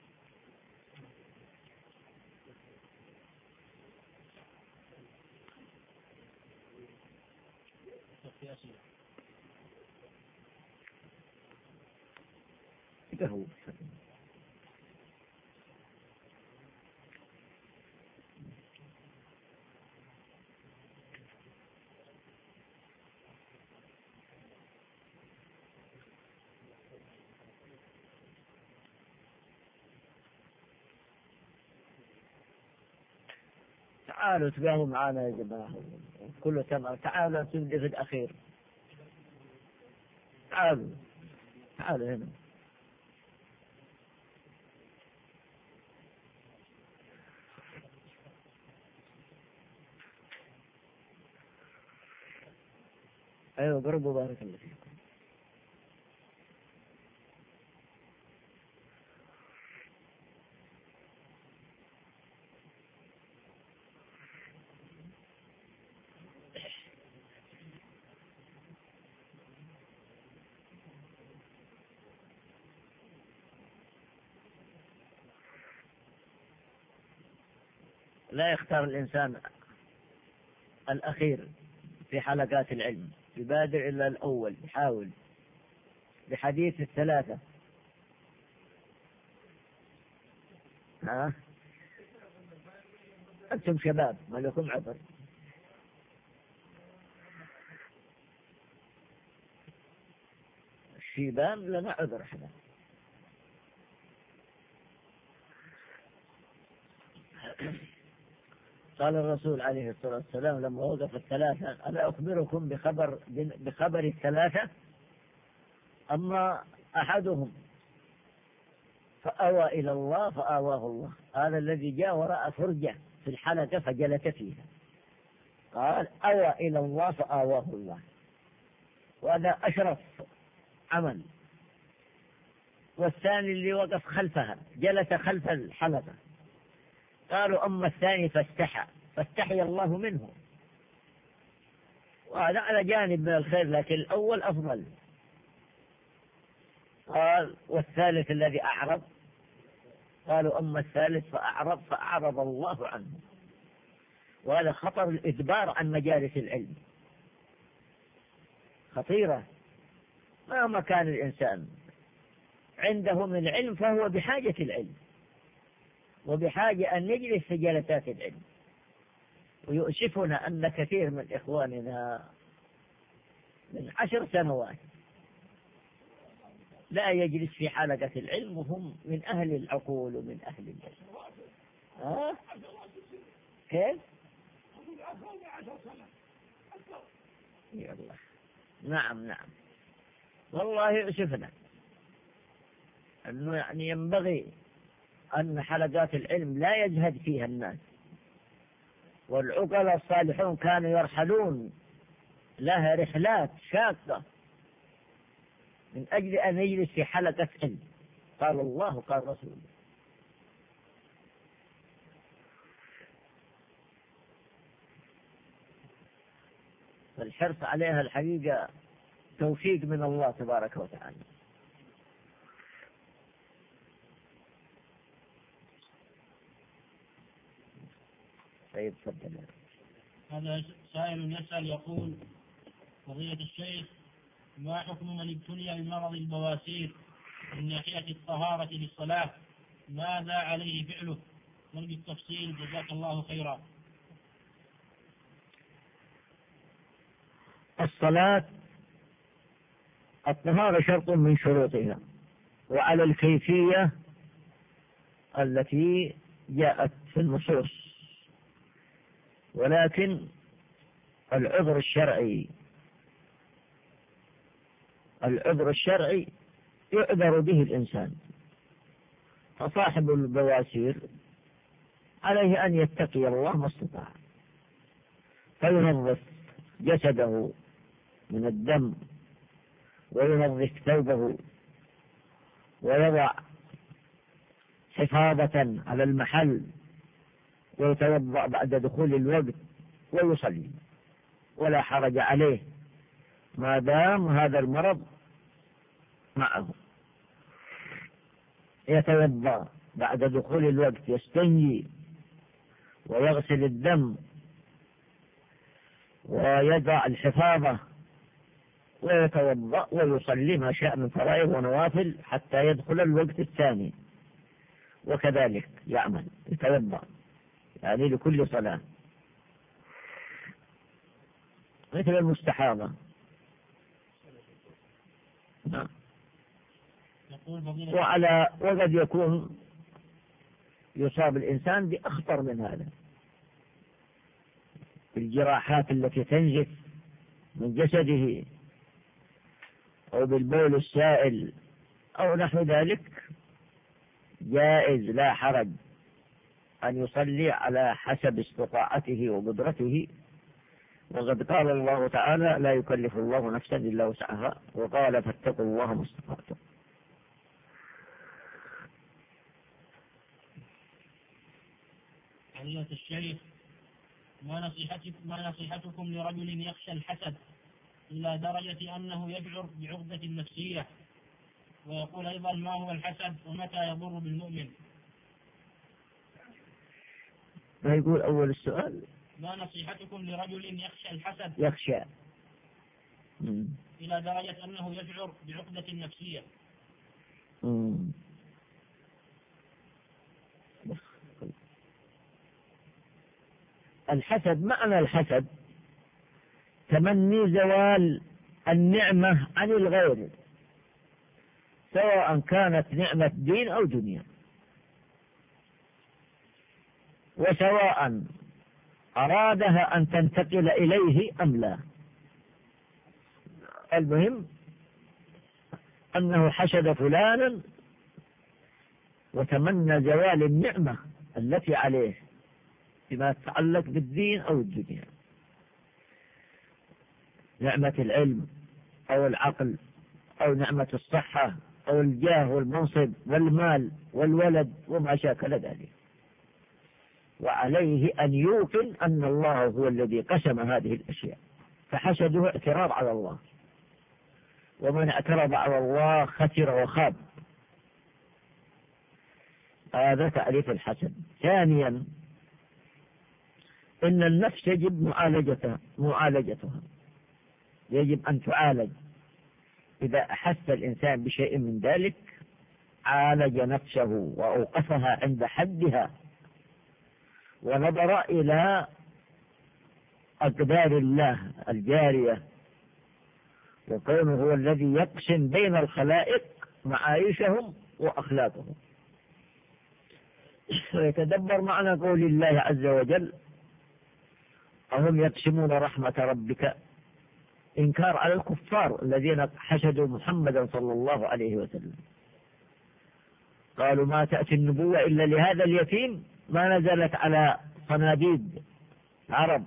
هو تعالوا تقاموا معنا يا جماعة، كله تمام، تعالوا تبدأ في الأخير، تعالوا تعالوا هنا. أيوة قربوا، بارك الله فيكم. لا يختار الإنسان الأخير في حلقات العلم، يبادر إلا الأول، يحاول بحديث الثلاثة. ها أنتم شباب ما لكم عذر. الشيبان لنا عذر احنا. قال الرسول عليه الصلاة والسلام لما وقف الثلاثة: ألا أخبركم بخبر بخبر الثلاثة؟ أما أحدهم فأوى إلى الله فآواه الله، هذا الذي جاء وراء فرجة في الحلقة فجلس فيها، قال أوى إلى الله فآواه الله، وهذا أشرف عمل. والثاني اللي وقف خلفها جلس خلف الحلقة، قالوا أما الثاني فاستحى فاستحي الله منه، وهذا على جانب من الخير، لكن الأول أفضل. قال والثالث الذي أعرض، قالوا أما الثالث فأعرض فأعرض الله عنه، وهذا خطر الإدبار عن مجالس العلم، خطيرة. مهما كان الإنسان عنده من العلم فهو بحاجة العلم، وبحاجة أن نجلس في جلسات العلم. ويؤسفنا أن كثير من إخواننا من عشر سنوات لا يجلس في حلقة العلم، وهم من أهل العقول ومن أهل العلم. ها؟ كيف؟ يلا. نعم نعم، والله يؤسفنا أنه يعني ينبغي أن حلقات العلم لا يجهد فيها الناس. والعقلاء الصالحون كانوا يرحلون لها رحلات شاقة من أجل أن يجلس في حلقة علم، قال الله قال رسوله. فالحرص عليها الحقيقة توفيق من الله تبارك وتعالى. طيب تفضل. هذا سائل يسأل يقول: فضيلة الشيخ، ما حكم من ابتلي بمرض البواسير من ناحية الطهارة للصلاة؟ ماذا عليه فعله؟ نرجو التفصيل جزاك الله خيرا. الصلاة الطهارة شرط من شروطها، وعلى الكيفية التي جاءت في النصوص، ولكن العذر الشرعي العذر الشرعي يعذر به الإنسان. فصاحب البواسير عليه أن يتقي الله ما استطاع، فينظف جسده من الدم، وينظف ثوبه، ويضع حفاظة على المحل، ويتوضأ بعد دخول الوقت ويصلي، ولا حرج عليه ما دام هذا المرض معه. يتوضأ بعد دخول الوقت، يستنجي ويغسل الدم ويضع الحفاظة، ويتوضأ ويصلي ما شاء من فرائض ونوافل حتى يدخل الوقت الثاني، وكذلك يعمل يتوضأ يعني لكل صلاة مثل المستحاضة. نعم. وعلى وقد يكون يصاب الإنسان بأخطر من هذا، بالجراحات التي تنزف من جسده أو بالبول السائل أو نحو ذلك جائز لا حرج أن يصلي على حسب استطاعته وقدرته. وقد قال الله تعالى: لا يكلف الله نفسا إلا وسعها، وقال: فاتقوا الله ما استطعتم. فضيلة الشيخ، ما نصيحتكم ما نصيحتكم لرجل يخشى الحسد إلى درجة أنه يشعر بعقدة نفسية، ويقول أيضا: ما هو الحسد ومتى يضر بالمؤمن؟ ما يقول أول السؤال؟ ما نصيحتكم لرجل يخشى الحسد يخشى إلى درجة أنه يشعر بعقدة نفسية. مم. الحسد، معنى الحسد تمني زوال النعمة عن الغير، سواء كانت نعمة دين أو دنيا، وسواء أرادها أن تنتقل إليه أم لا. المهم أنه حسد فلانا وتمنى زوال النعمة التي عليه فيما يتعلق بالدين أو الدنيا، نعمة العلم أو العقل أو نعمة الصحة أو الجاه والمنصب والمال والولد وما شاكل ذلك. وعليه أن يوقن أن الله هو الذي قسم هذه الأشياء، فحسده اعتراض على الله، ومن اعترض على الله خسر وخاب. هذا تعريف الحسد. ثانيا، إن النفس يجب معالجتها معالجتها يجب أن تعالج. إذا أحس الإنسان بشيء من ذلك عالج نفسه وأوقفها عند حدها، ونظر إلى أقدار الله الجارية، وكونه هو الذي يقسم بين الخلائق معايشهم وأخلاقهم، ويتدبر معنى قول الله عز وجل: أهم يقسمون رحمة ربك. إنكار على الكفار الذين حسدوا محمدا صلى الله عليه وسلم، قالوا: ما تأتي النبوة إلا لهذا اليتيم، ما نزلت على صناديد عرب.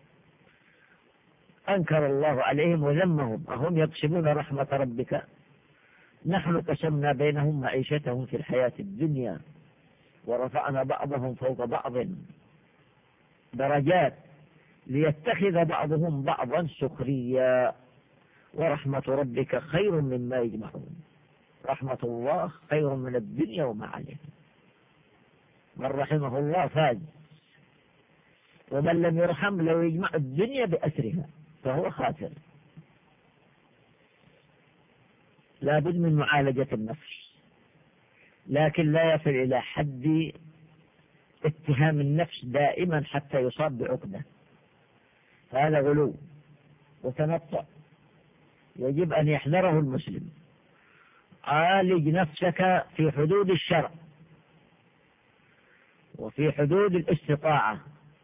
أنكر الله عليهم وذمهم: أهم يقسمون رحمة ربك نحن قسمنا بينهم معيشتهم في الحياة الدنيا ورفعنا بعضهم فوق بعض درجات ليتخذ بعضهم بعضا سخريا ورحمة ربك خير مما يجمعون. رحمة الله خير من الدنيا وما عليها. من رحمه الله فاز، ومن لم يرحم لو يجمع الدنيا بأسرها فهو خاسر. لا بد من معالجة النفس، لكن لا يصل إلى حد اتهام النفس دائما حتى يصاب بعقدة، هذا غلو وتنطع يجب أن يحذره المسلم. عالج نفسك في حدود الشرع وفي حدود الاستطاعة،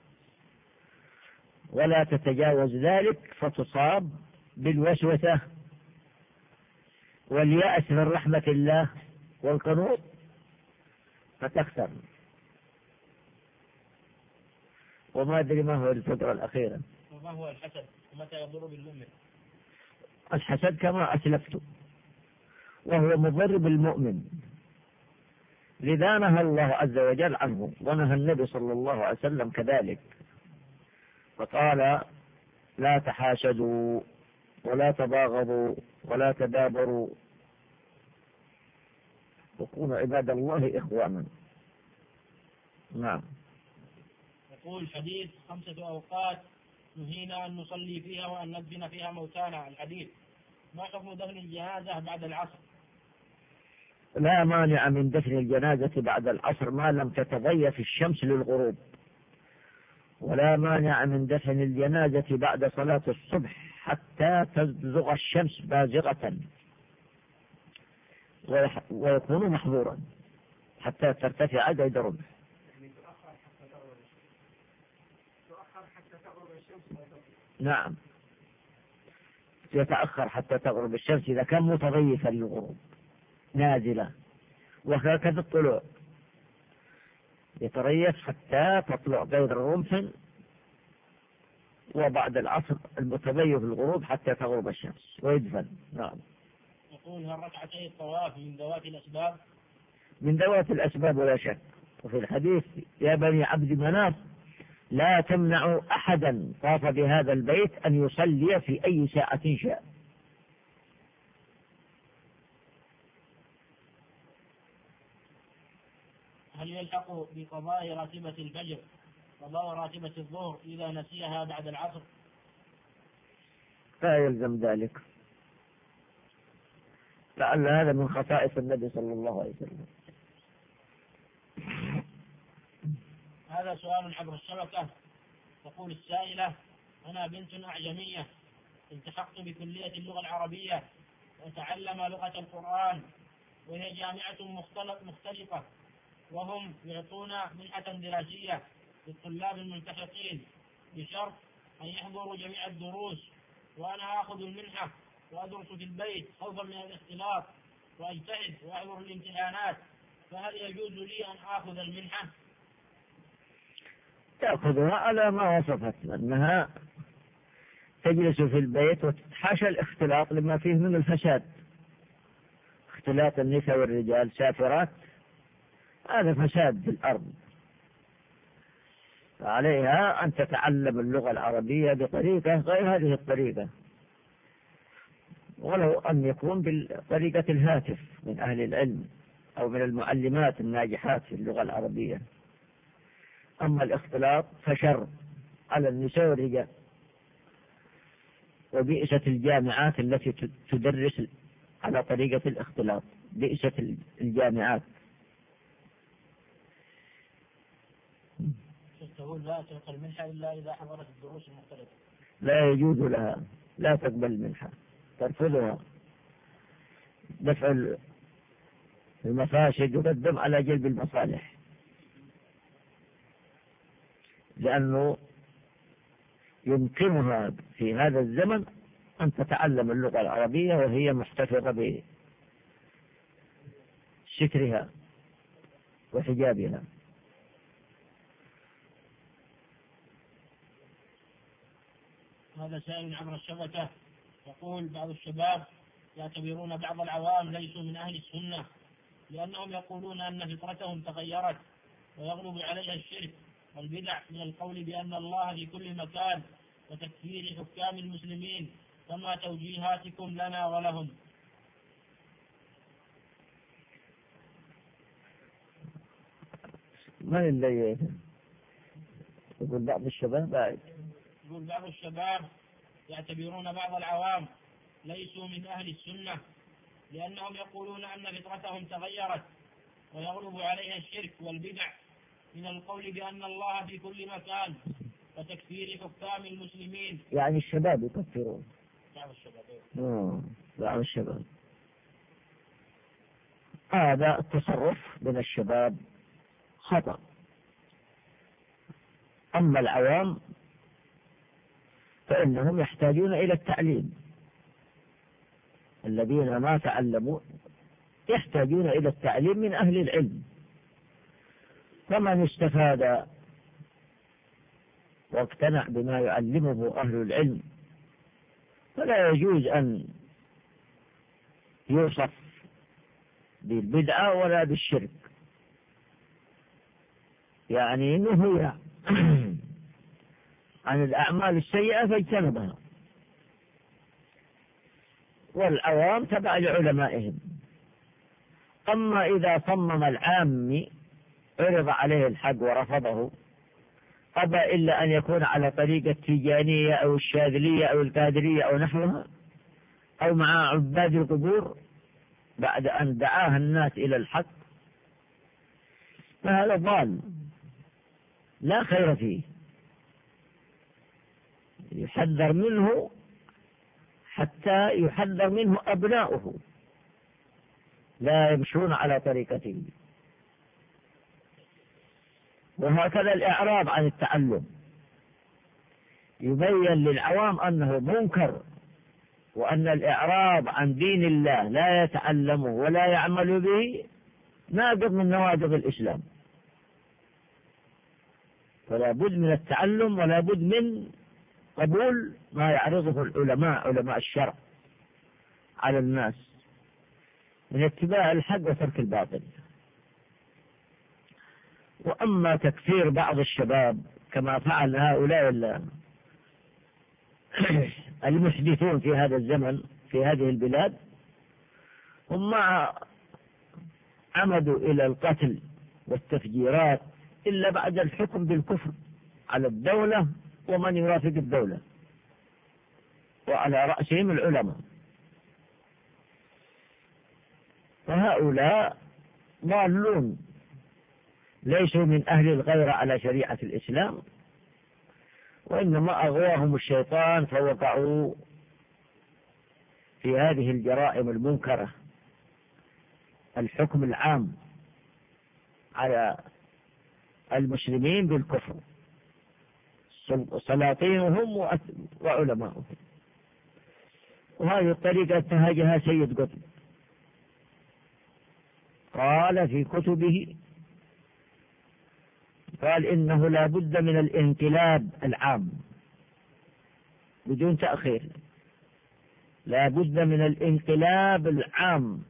ولا تتجاوز ذلك فتصاب بالوسوسة واليأس من رحمة الله والقنوط فتخسر. وما أدري ما هو الفترة الأخيرة. وما هو الحسد ومتى يضر بالمؤمن؟ الحسد كما أسلفت وهو مضر بالمؤمن، لذا نهى الله عز وجل عنه، ونهى النبي صلى الله عليه وسلم كذلك، فقال: لا تحاسدوا ولا تباغضوا ولا تدابروا وكونوا عباد الله إخوانا. نعم. يقول حديث خمسة أوقات نهينا أن نصلي فيها وأن ندفن فيها موتانا، الحديث ما حكم دفن الجنازة بعد العصر؟ لا مانع من دفن الجنازة بعد العصر ما لم تتضيف الشمس للغروب، ولا مانع من دفن الجنازة بعد صلاة الصبح حتى تزغ الشمس بازغة ويكون محظورا حتى ترتفع عدد ربع. نعم يتأخر حتى تغرب الشمس إذا كان متضيفا للغروب نازلة، وهكذا الطلوع يتريث حتى تطلع قدر رمح، وبعد العصر المتضيف الغروب حتى تغرب الشمس ويدفن. نعم. يقول هل ركعتي الطواف من ذوات الأسباب؟ من ذوات الأسباب ولا شك. وفي الحديث يا بني عبد مناف لا تمنعوا أحدا طاف بهذا البيت أن يصلي في أي ساعة شاء. هل يلحق بقضاء راتبة الفجر قضاء راتبة الظهر إذا نسيها بعد العصر؟ لا يلزم ذلك، لعل هذا من خصائص النبي صلى الله عليه وسلم. هذا سؤال عبر الشبكة. تقول السائلة: أنا بنت أعجمية التحقت بكلية اللغة العربية وأتعلم لغة القرآن، وهي جامعة مختلطة، وهم يعطون منحة دراسية للطلاب الملتحقين بشرط أن يحضروا جميع الدروس، وأنا آخذ المنحة وأدرس في البيت خوفا من الاختلاط وأجتهد وأحضر الامتحانات، فهل يجوز لي أن آخذ المنحة؟ تأخذها على ما وصفت، أنها تجلس في البيت وتتحاشى الاختلاط لما فيه من الفساد، اختلاط النساء والرجال سافرات، هذا فساد في الأرض. فعليها أن تتعلم اللغة العربية بطريقة غير هذه الطريقة، ولو أن يكون بطريقة الهاتف من أهل العلم أو من المعلمات الناجحات في اللغة العربية. أما الاختلاط فشر على النساء والرجال، وبئست الجامعات التي تدرس على طريقة الاختلاط، بئست الجامعات. تقول لا تقبل المنحة إلا إذا حضرت الدروس المختلفة. لا يجوز لها، لا تقبل المنحة، ترفضها، دفع المفاسد يقدم على جلب المصالح، لأنه يمكنها في هذا الزمن أن تتعلم اللغة العربية وهي محتفظة بسترها وحجابها. هذا سائل عبر الشبكة يقول: بعض الشباب يعتبرون بعض العوام ليسوا من أهل السنة لأنهم يقولون أن فطرتهم تغيرت ويغلب عليها الشرك والبدع من القول بأن الله في كل مكان وتكفير حكام المسلمين، فما توجيهاتكم لنا ولهم؟ من اللي يقول بعض الشباب بعد يقول بعض الشباب يعتبرون بعض العوام ليسوا من أهل السنة لأنهم يقولون أن فطرتهم تغيرت ويغلب عليها الشرك والبدع من القول بأن الله في كل مكان وتكفير حكام المسلمين. يعني الشباب يكفرون بعض الشباب آه بعض الشباب. هذا التصرف من الشباب خطأ. أما العوام فإنهم يحتاجون إلى التعليم، الذين ما تعلموا يحتاجون إلى التعليم من أهل العلم، فمن استفاد واقتنع بما يعلمه أهل العلم فلا يجوز أن يوصف بالبدعة ولا بالشرك، يعني نهي عن الأعمال السيئة فاجتنبها، والعوام تبع لعلمائهم. أما إذا صمم العام عرض عليه الحق ورفضه، أبى إلا أن يكون على طريقة التيجانية أو الشاذلية أو القادرية أو نحوها أو مع عباد القبور بعد أن دعاها الناس إلى الحق، فهذا ضال لا خير فيه، يحذر منه حتى يحذر منه أبناؤه لا يمشون على طريقته. وهكذا الإعراض عن التعلم، يبين للعوام أنه منكر، وأن الإعراض عن دين الله لا يتعلمه ولا يعمل به ناقض من نواقض الإسلام. فلا بد من التعلم ولا بد من قبول ما يعرضه العلماء علماء الشرع على الناس من اتباع الحق وترك الباطل. وأما تكفير بعض الشباب كما فعل هؤلاء المحدثون في هذا الزمن في هذه البلاد، هم ما عمدوا إلى القتل والتفجيرات إلا بعد الحكم بالكفر على الدولة ومن يرافق الدولة، وعلى رأسهم العلماء. فهؤلاء ضالون ليسوا من أهل الغيرة على شريعة الإسلام، وإنما أغواهم الشيطان فوقعوا في هذه الجرائم المنكرة، الحكم العام على المسلمين بالكفر، سلاطينهم وعلماؤهم. وهذه الطريقة انتهجها سيد قطب، قال في كتبه، قال إنه لا بد من الانقلاب العام بدون تأخير، لا بد من الانقلاب العام،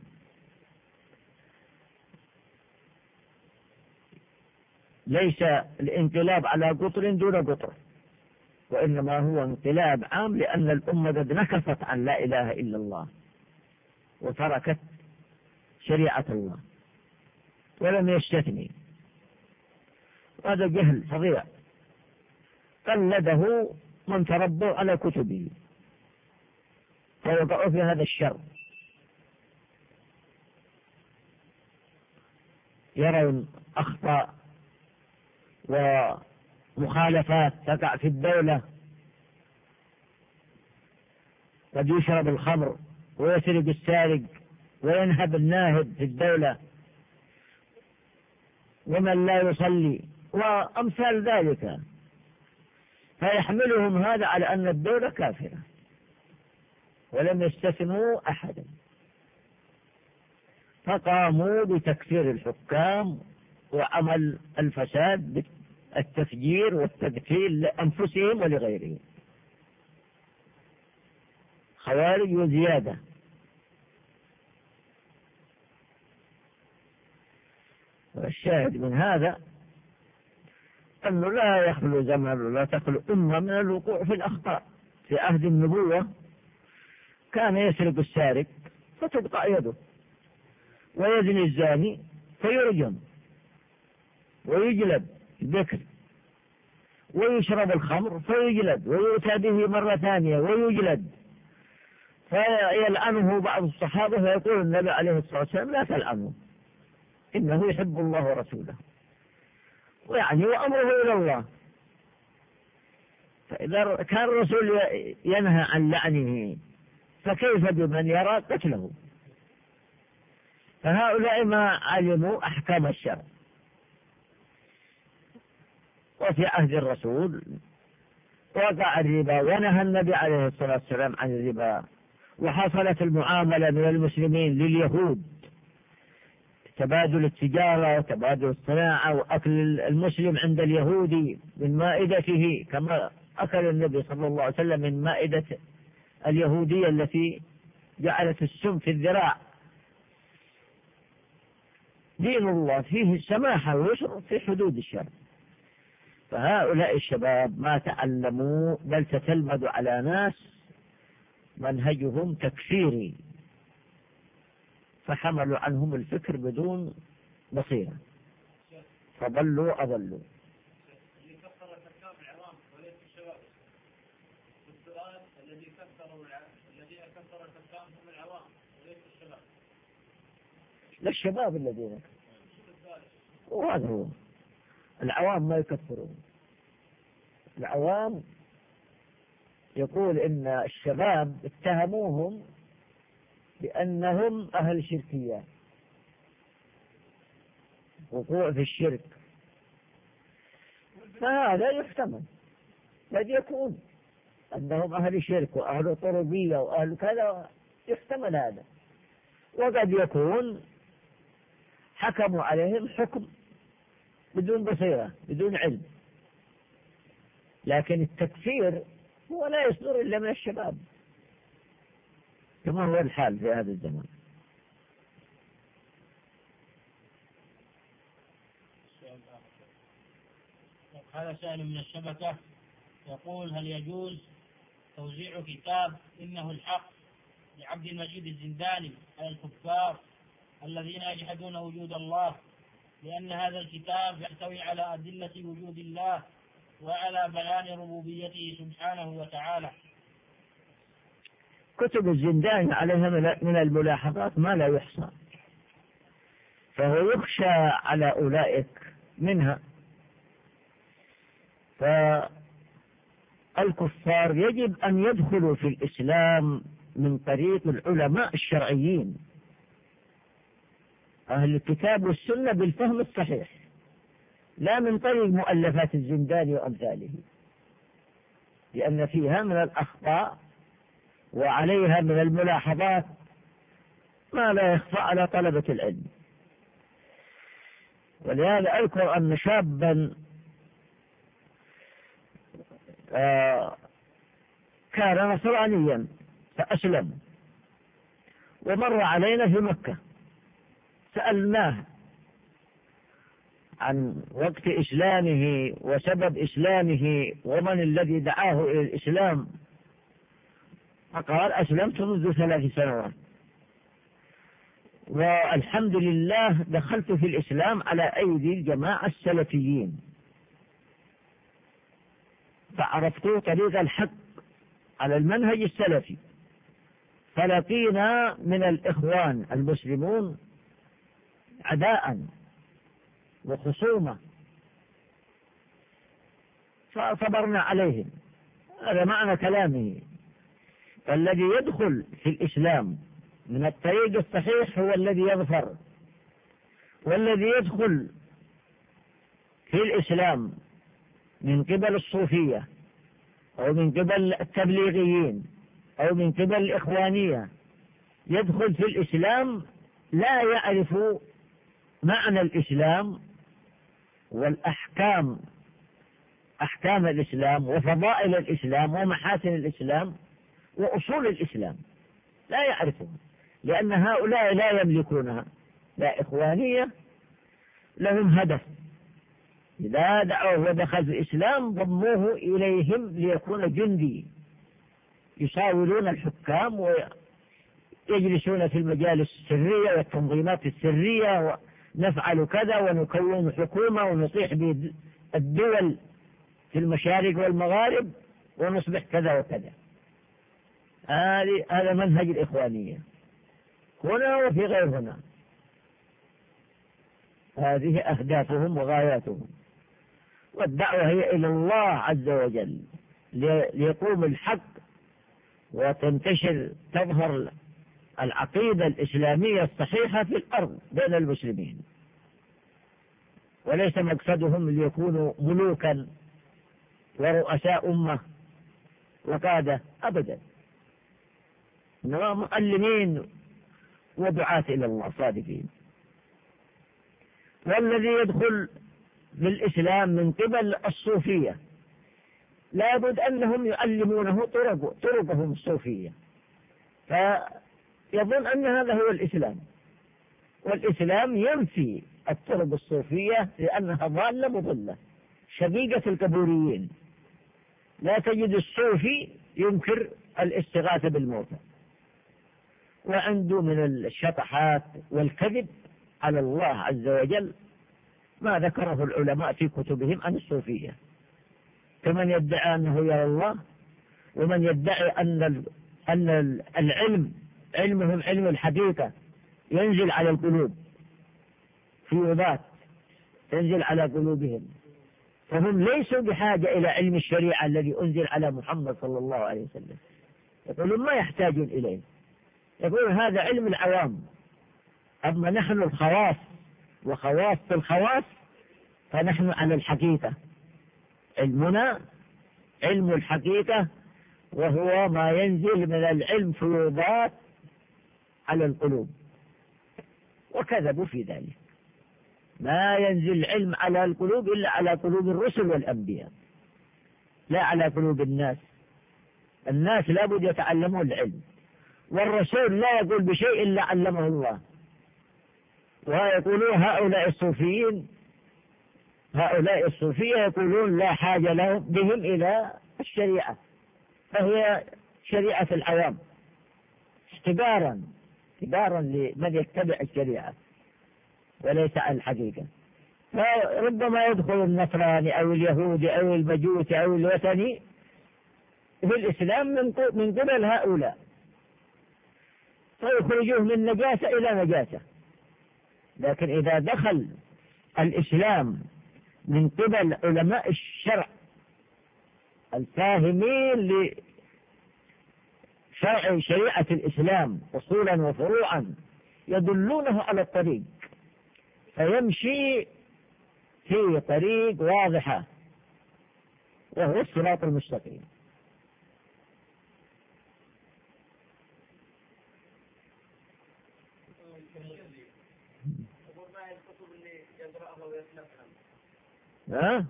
ليس الانقلاب على قطر دون قطر، وإنما هو انقلاب عام، لأن الأمة قد نكفت عن لا إله إلا الله وتركت شريعة الله ولم يستثني. هذا جهل فظيع قلده من تربوا على كتبه فوقعوا في هذا الشر. يرون أخطاء ومخالفات تقع في الدولة، قد يشرب الخمر ويسرق السارق وينهب الناهب في الدولة ومن لا يصلي وأمثال ذلك، فيحملهم هذا على أن الدولة كافرة ولم يستثنوا أحدا، فقاموا بتكفير الحكام وعمل الفساد بالتفجير والتقتيل لأنفسهم ولغيرهم، خوارج وزيادة. والشاهد من هذا أنه لا يخلو زمن ولا تخلو أمة من الوقوع في الأخطاء. في عهد النبوة كان يسرق السارق فتقطع يده، ويزني الزاني فيرجم ويجلد البكر، ويشرب الخمر فيجلد ويؤتى به مرة ثانية ويجلد، فيلعنه بعض الصحابة فيقول النبي عليه الصلاة والسلام لا تلعنه إنه يحب الله ورسوله، ويعني وأمره إلى الله. فإذا كان الرسول ينهى عن لعنه فكيف بمن يرى قتله؟ فهؤلاء ما علموا أحكام الشرع. وفي عهد الرسول وقع الربا ونهى النبي عليه الصلاة والسلام عن الربا، وحصلت المعاملة من المسلمين لليهود، تبادل التجارة وتبادل الصناعة وأكل المسلم عند اليهودي من مائدته كما أكل النبي صلى الله عليه وسلم من مائدة اليهودية التي جعلت السم في الذراع. دين الله فيه السماحة واليسر في حدود الشرع. فهؤلاء الشباب ما تعلموا بل تتلمذوا على ناس منهجهم تكفيري، فحملوا عنهم الفكر بدون بصيرة فضلوا أضلوا. الذي كفر الحكام العوام وليس الشباب. السؤال الذي كفر الذي كفر الحكام هم العوام وليس الشباب. لا الشباب الذين وهذا هو العوام ما يكفرون. العوام يقول إن الشباب اتهموهم بأنهم أهل شركيات، وقوع في الشرك، فهذا يحتمل قد يكون أنهم أهل شرك وأهل طربية وأهل كذا، يحتمل هذا. وقد يكون حكموا عليهم حكم بدون بصيرة بدون علم، لكن التكفير هو لا يصدر إلا من الشباب كما هو الحال في هذا الزمان. هذا سائل من الشبكة يقول: هل يجوز توزيع كتاب إنه الحق لعبد المجيد الزنداني على الكفار الذين يجحدون وجود الله، لأن هذا الكتاب يحتوي على أدلة وجود الله وعلى بيان ربوبيته سبحانه وتعالى؟ كتب الزنداني عليها من الملاحظات ما لا يحصى، فهو يخشى على أولئك منها. فالكفار يجب أن يدخلوا في الإسلام من طريق العلماء الشرعيين أهل الكتاب والسنة بالفهم الصحيح، لا من طريق مؤلفات الزنداني وأمثاله، لأن فيها من الأخطاء وعليها من الملاحظات ما لا يخفى على طلبة العلم. ولهذا أذكر أن شابا آه كان نصرانيا فأسلم، ومر علينا في مكة، سألناه عن وقت إسلامه وسبب إسلامه ومن الذي دعاه إلى الإسلام، فقال: أسلمت منذ ثلاث سنوات، والحمد لله دخلت في الإسلام على أيدي الجماعة السلفيين، فعرفت طريق الحق على المنهج السلفي، فلقينا من الإخوان المسلمون عداء وخصومة فصبرنا عليهم. هذا معنى كلامه. فالذي يدخل في الإسلام من الطريق الصحيح هو الذي يظفر، والذي يدخل في الإسلام من قبل الصوفية أو من قبل التبليغيين أو من قبل الإخوانية يدخل في الإسلام لا يعرف معنى الإسلام والأحكام، أحكام الإسلام وفضائل الإسلام ومحاسن الإسلام وأصول الإسلام، لا يعرفها، لأن هؤلاء لا يملكونها، لا إخوانية لهم هدف، إذا دعوه ودخل في الإسلام ضموه إليهم ليكون جندي، يساولون الحكام ويجلسون في المجالس السرية والتنظيمات السرية، ونفعل كذا ونكون حكومة ونطيح بالدول في المشارق والمغارب ونصبح كذا وكذا. هذا منهج الإخوانية هنا وفي غير هنا، هذه أهدافهم وغاياتهم. والدعوة هي إلى الله عز وجل ليقوم الحق وتنتشر تظهر العقيدة الإسلامية الصحيحة في الأرض بين المسلمين، وليس مقصدهم ليكونوا ملوكا ورؤساء أمة وقادة أبدا، إنما معلمين ودعاة إلى الله صادقين. والذي يدخل بالإسلام من قبل الصوفية لابد أنهم يعلمونه طرق طرقهم الصوفية، فيظن أن هذا هو الإسلام، والإسلام ينفي الطرق الصوفية لأنها ضالة مضلة شقيقة الكبوريين. لا تجد الصوفي ينكر الاستغاثة بالموتى، وعنده من الشطحات والكذب على الله عز وجل ما ذكره العلماء في كتبهم عن الصوفية، كمن يدعي أنه يرى الله، ومن يدعي أن أن العلم علمهم علم الحقيقة ينزل على القلوب في وضات تنزل على قلوبهم، فهم ليسوا بحاجة إلى علم الشريعة الذي أنزل على محمد صلى الله عليه وسلم، يقولون ما يحتاجون إليه، يقول هذا علم العوام. أما نحن الخواص وخواص الخواص فنحن على الحقيقة، علمنا علم الحقيقة وهو ما ينزل من العلم فيوضات على القلوب، وكذبوا في ذلك. ما ينزل العلم على القلوب إلا على قلوب الرسل والأنبياء، لا على قلوب الناس. الناس لابد يتعلمون العلم، والرسول لا يقول بشيء إلا علمه الله. ويقولون هؤلاء الصوفيين هؤلاء الصوفية يقولون لا حاجة لهم بهم إلى الشريعة، فهي شريعة العوام، احتقارا احتقارا لمن يتبع الشريعة وليس على الحقيقة. فربما يدخل النصراني أو اليهودي أو المجوسي أو الوثني في الإسلام من قبل هؤلاء، فيخرجوه من نجاسة إلى نجاسة. لكن إذا دخل الإسلام من قبل علماء الشرع الفاهمين لشرع شريعة الإسلام أصولا وفروعا يدلونه على الطريق، فيمشي في طريق واضحة وهو الصراط المستقيم. ها؟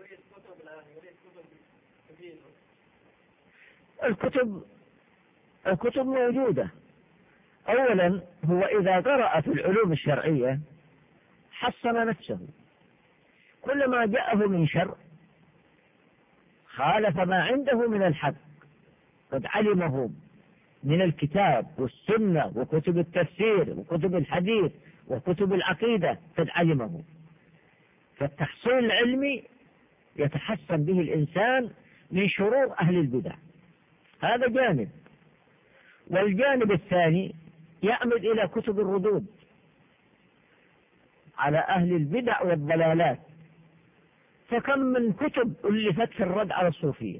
الكتب الكتب موجودة. أولا هو إذا قرأ في العلوم الشرعية حصن نفسه، كل ما جاءه من شر خالف ما عنده من الحق قد علمه من الكتاب والسنة وكتب التفسير وكتب الحديث وكتب العقيدة قد علمه. فالتحصيل العلمي يتحسن به الإنسان من شرور أهل البدع، هذا جانب. والجانب الثاني يعمد إلى كتب الردود على أهل البدع والضلالات، فكم من كتب ألفت في الرد على الصوفية،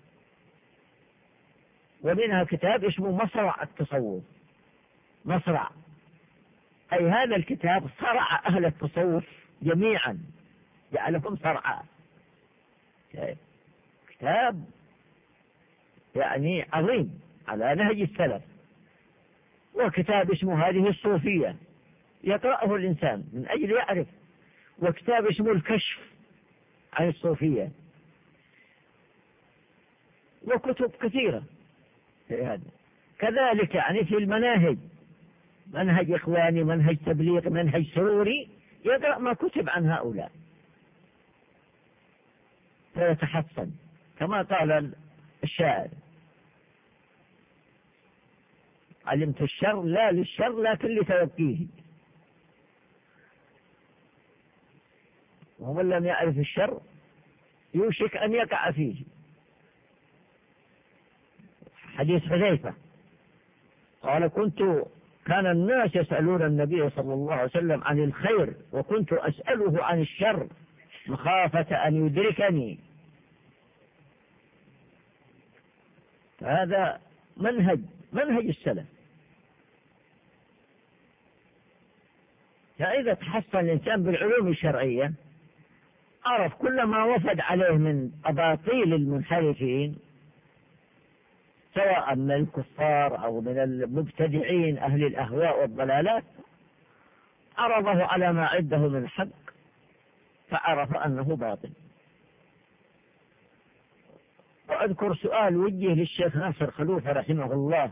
ومنها كتاب اسمه مصرع التصوف. مصرع أي هذا الكتاب صرع أهل التصوف جميعا، جعلهم صرعا. كتاب يعني عظيم على نهج السلف. وكتاب اسمه هذه الصوفية يقرأه الإنسان من أجل يعرف. وكتاب اسمه الكشف عن الصوفية، وكتب كثيرة في هذا. كذلك يعني في المناهج، منهج إخواني، منهج تبليغ، منهج سروري، يقرأ ما كتب عن هؤلاء فيتحسن. كما قال الشاعر: علمت الشر لا للشر لكن لتوقيه، ومن لم يعرف الشر يوشك أن يقع فيه. حديث حذيفة قال: كنت كان الناس يسألون النبي صلى الله عليه وسلم عن الخير وكنت أسأله عن الشر مخافة أن يدركني. هذا منهج منهج السلف. فإذا تحصن الإنسان بالعلوم الشرعية عرف كل ما وفد عليه من أباطيل المنحرفين، سواء من الكفار أو من المبتدعين أهل الأهواء والضلالات، عرضه على ما عنده من حق فعرف أنه باطل. وأذكر سؤال وجه للشيخ ناصر خلوفة رحمه الله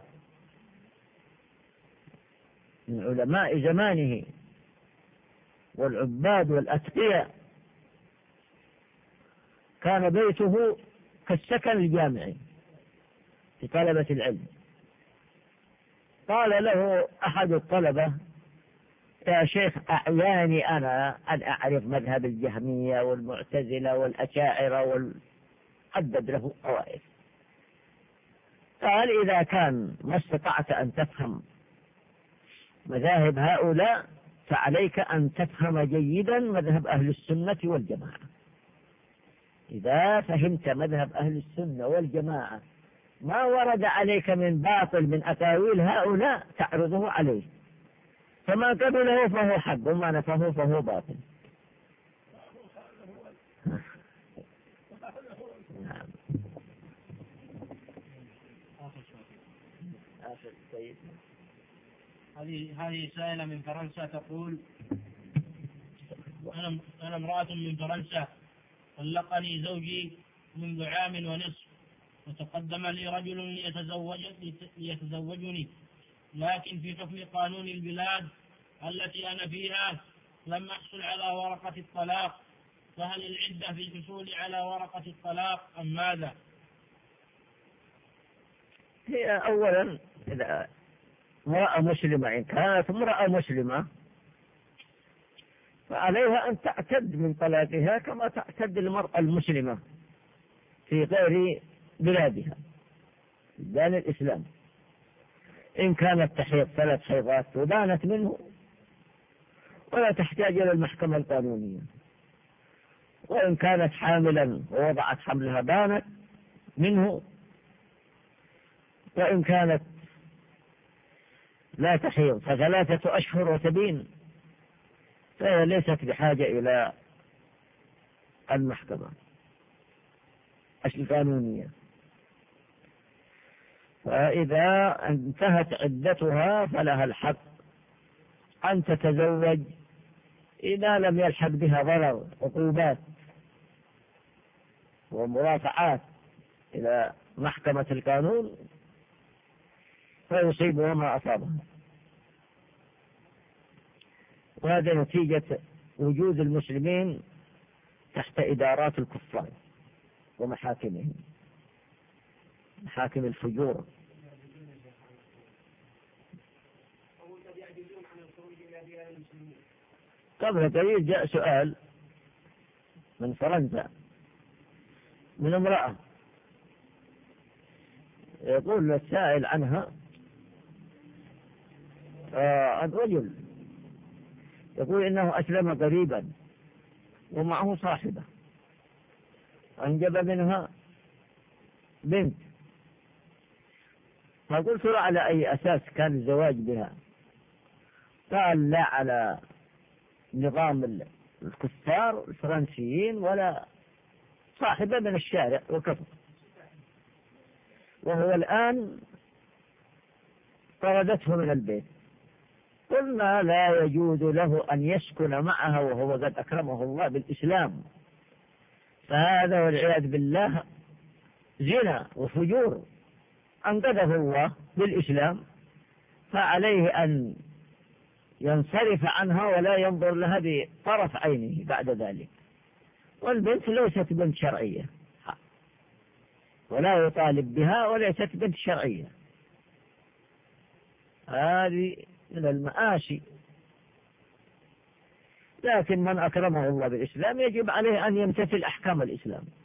من علماء زمانه والعباد والأتقياء، كان بيته كالسكن الجامعي لطلبة العلم. قال له أحد الطلبة: يا شيخ، أعياني أنا أن أعرف مذهب الجهمية والمعتزلة والأشاعرة وال... حدد له طوائف. قال: إذا كان ما استطعت أن تفهم مذاهب هؤلاء فعليك أن تفهم جيدا مذهب أهل السنة والجماعة. إذا فهمت مذهب أهل السنة والجماعة ما ورد عليك من باطل من أقاويل هؤلاء تعرضه عليه، فما قبله فهو حق وما نفه فهو باطل. هذه هذه سائلة من فرنسا تقول: أنا أنا امرأة من فرنسا، طلقني زوجي منذ عام ونصف، وتقدم لي رجل ليتزوج ليتزوجني، لكن في حكم قانون البلاد التي أنا فيها لم أحصل على ورقة الطلاق، فهل العدة في الحصول على ورقة الطلاق أم ماذا؟ هي أولا إذا امرأة مسلمة، إن كانت امرأة مسلمة فعليها أن تعتد من طلاقها كما تعتد المرأة المسلمة في غير بلادها بلاد الإسلام. إن كانت تحيض ثلاث حيضات وبانت منه ولا تحتاج إلى المحكمة القانونية، وإن كانت حاملا ووضعت حملها بانت منه، وإن كانت لا تحيض فثلاثة أشهر وتبين، فهي ليست بحاجة إلى المحكمة القانونية. فإذا انتهت عدتها فلها الحق أن تتزوج إذا لم يلحق بها ضرر، عقوبات ومرافعات إلى محكمة القانون فيصيبها ما أصابها. وهذا نتيجة وجود المسلمين تحت إدارات الكفار ومحاكمهم، محاكم الفجور. قبل قليل جاء سؤال من فرنسا من امرأة يقول السائل عنها آه الرجل يقول إنه أسلم قريبا ومعه صاحبة، أنجب منها بنت، فقلت له على أي أساس كان الزواج بها؟ قال لا على نظام الكفار الفرنسيين ولا صاحبة من الشارع وكفر، وهو الآن طردته من البيت. قلنا لا يجوز له أن يسكن معها وهو قد أكرمه الله بالإسلام، فهذا والعياذ بالله زنا وفجور أنقذه الله بالإسلام، فعليه أن ينصرف عنها ولا ينظر لها بطرف عينه بعد ذلك. والبنت ليست بنت شرعية ولا يطالب بها وليست بنت شرعية، هذه من المآسي. لكن من أكرمه الله بالإسلام يجب عليه أن يمتثل أحكام الإسلام.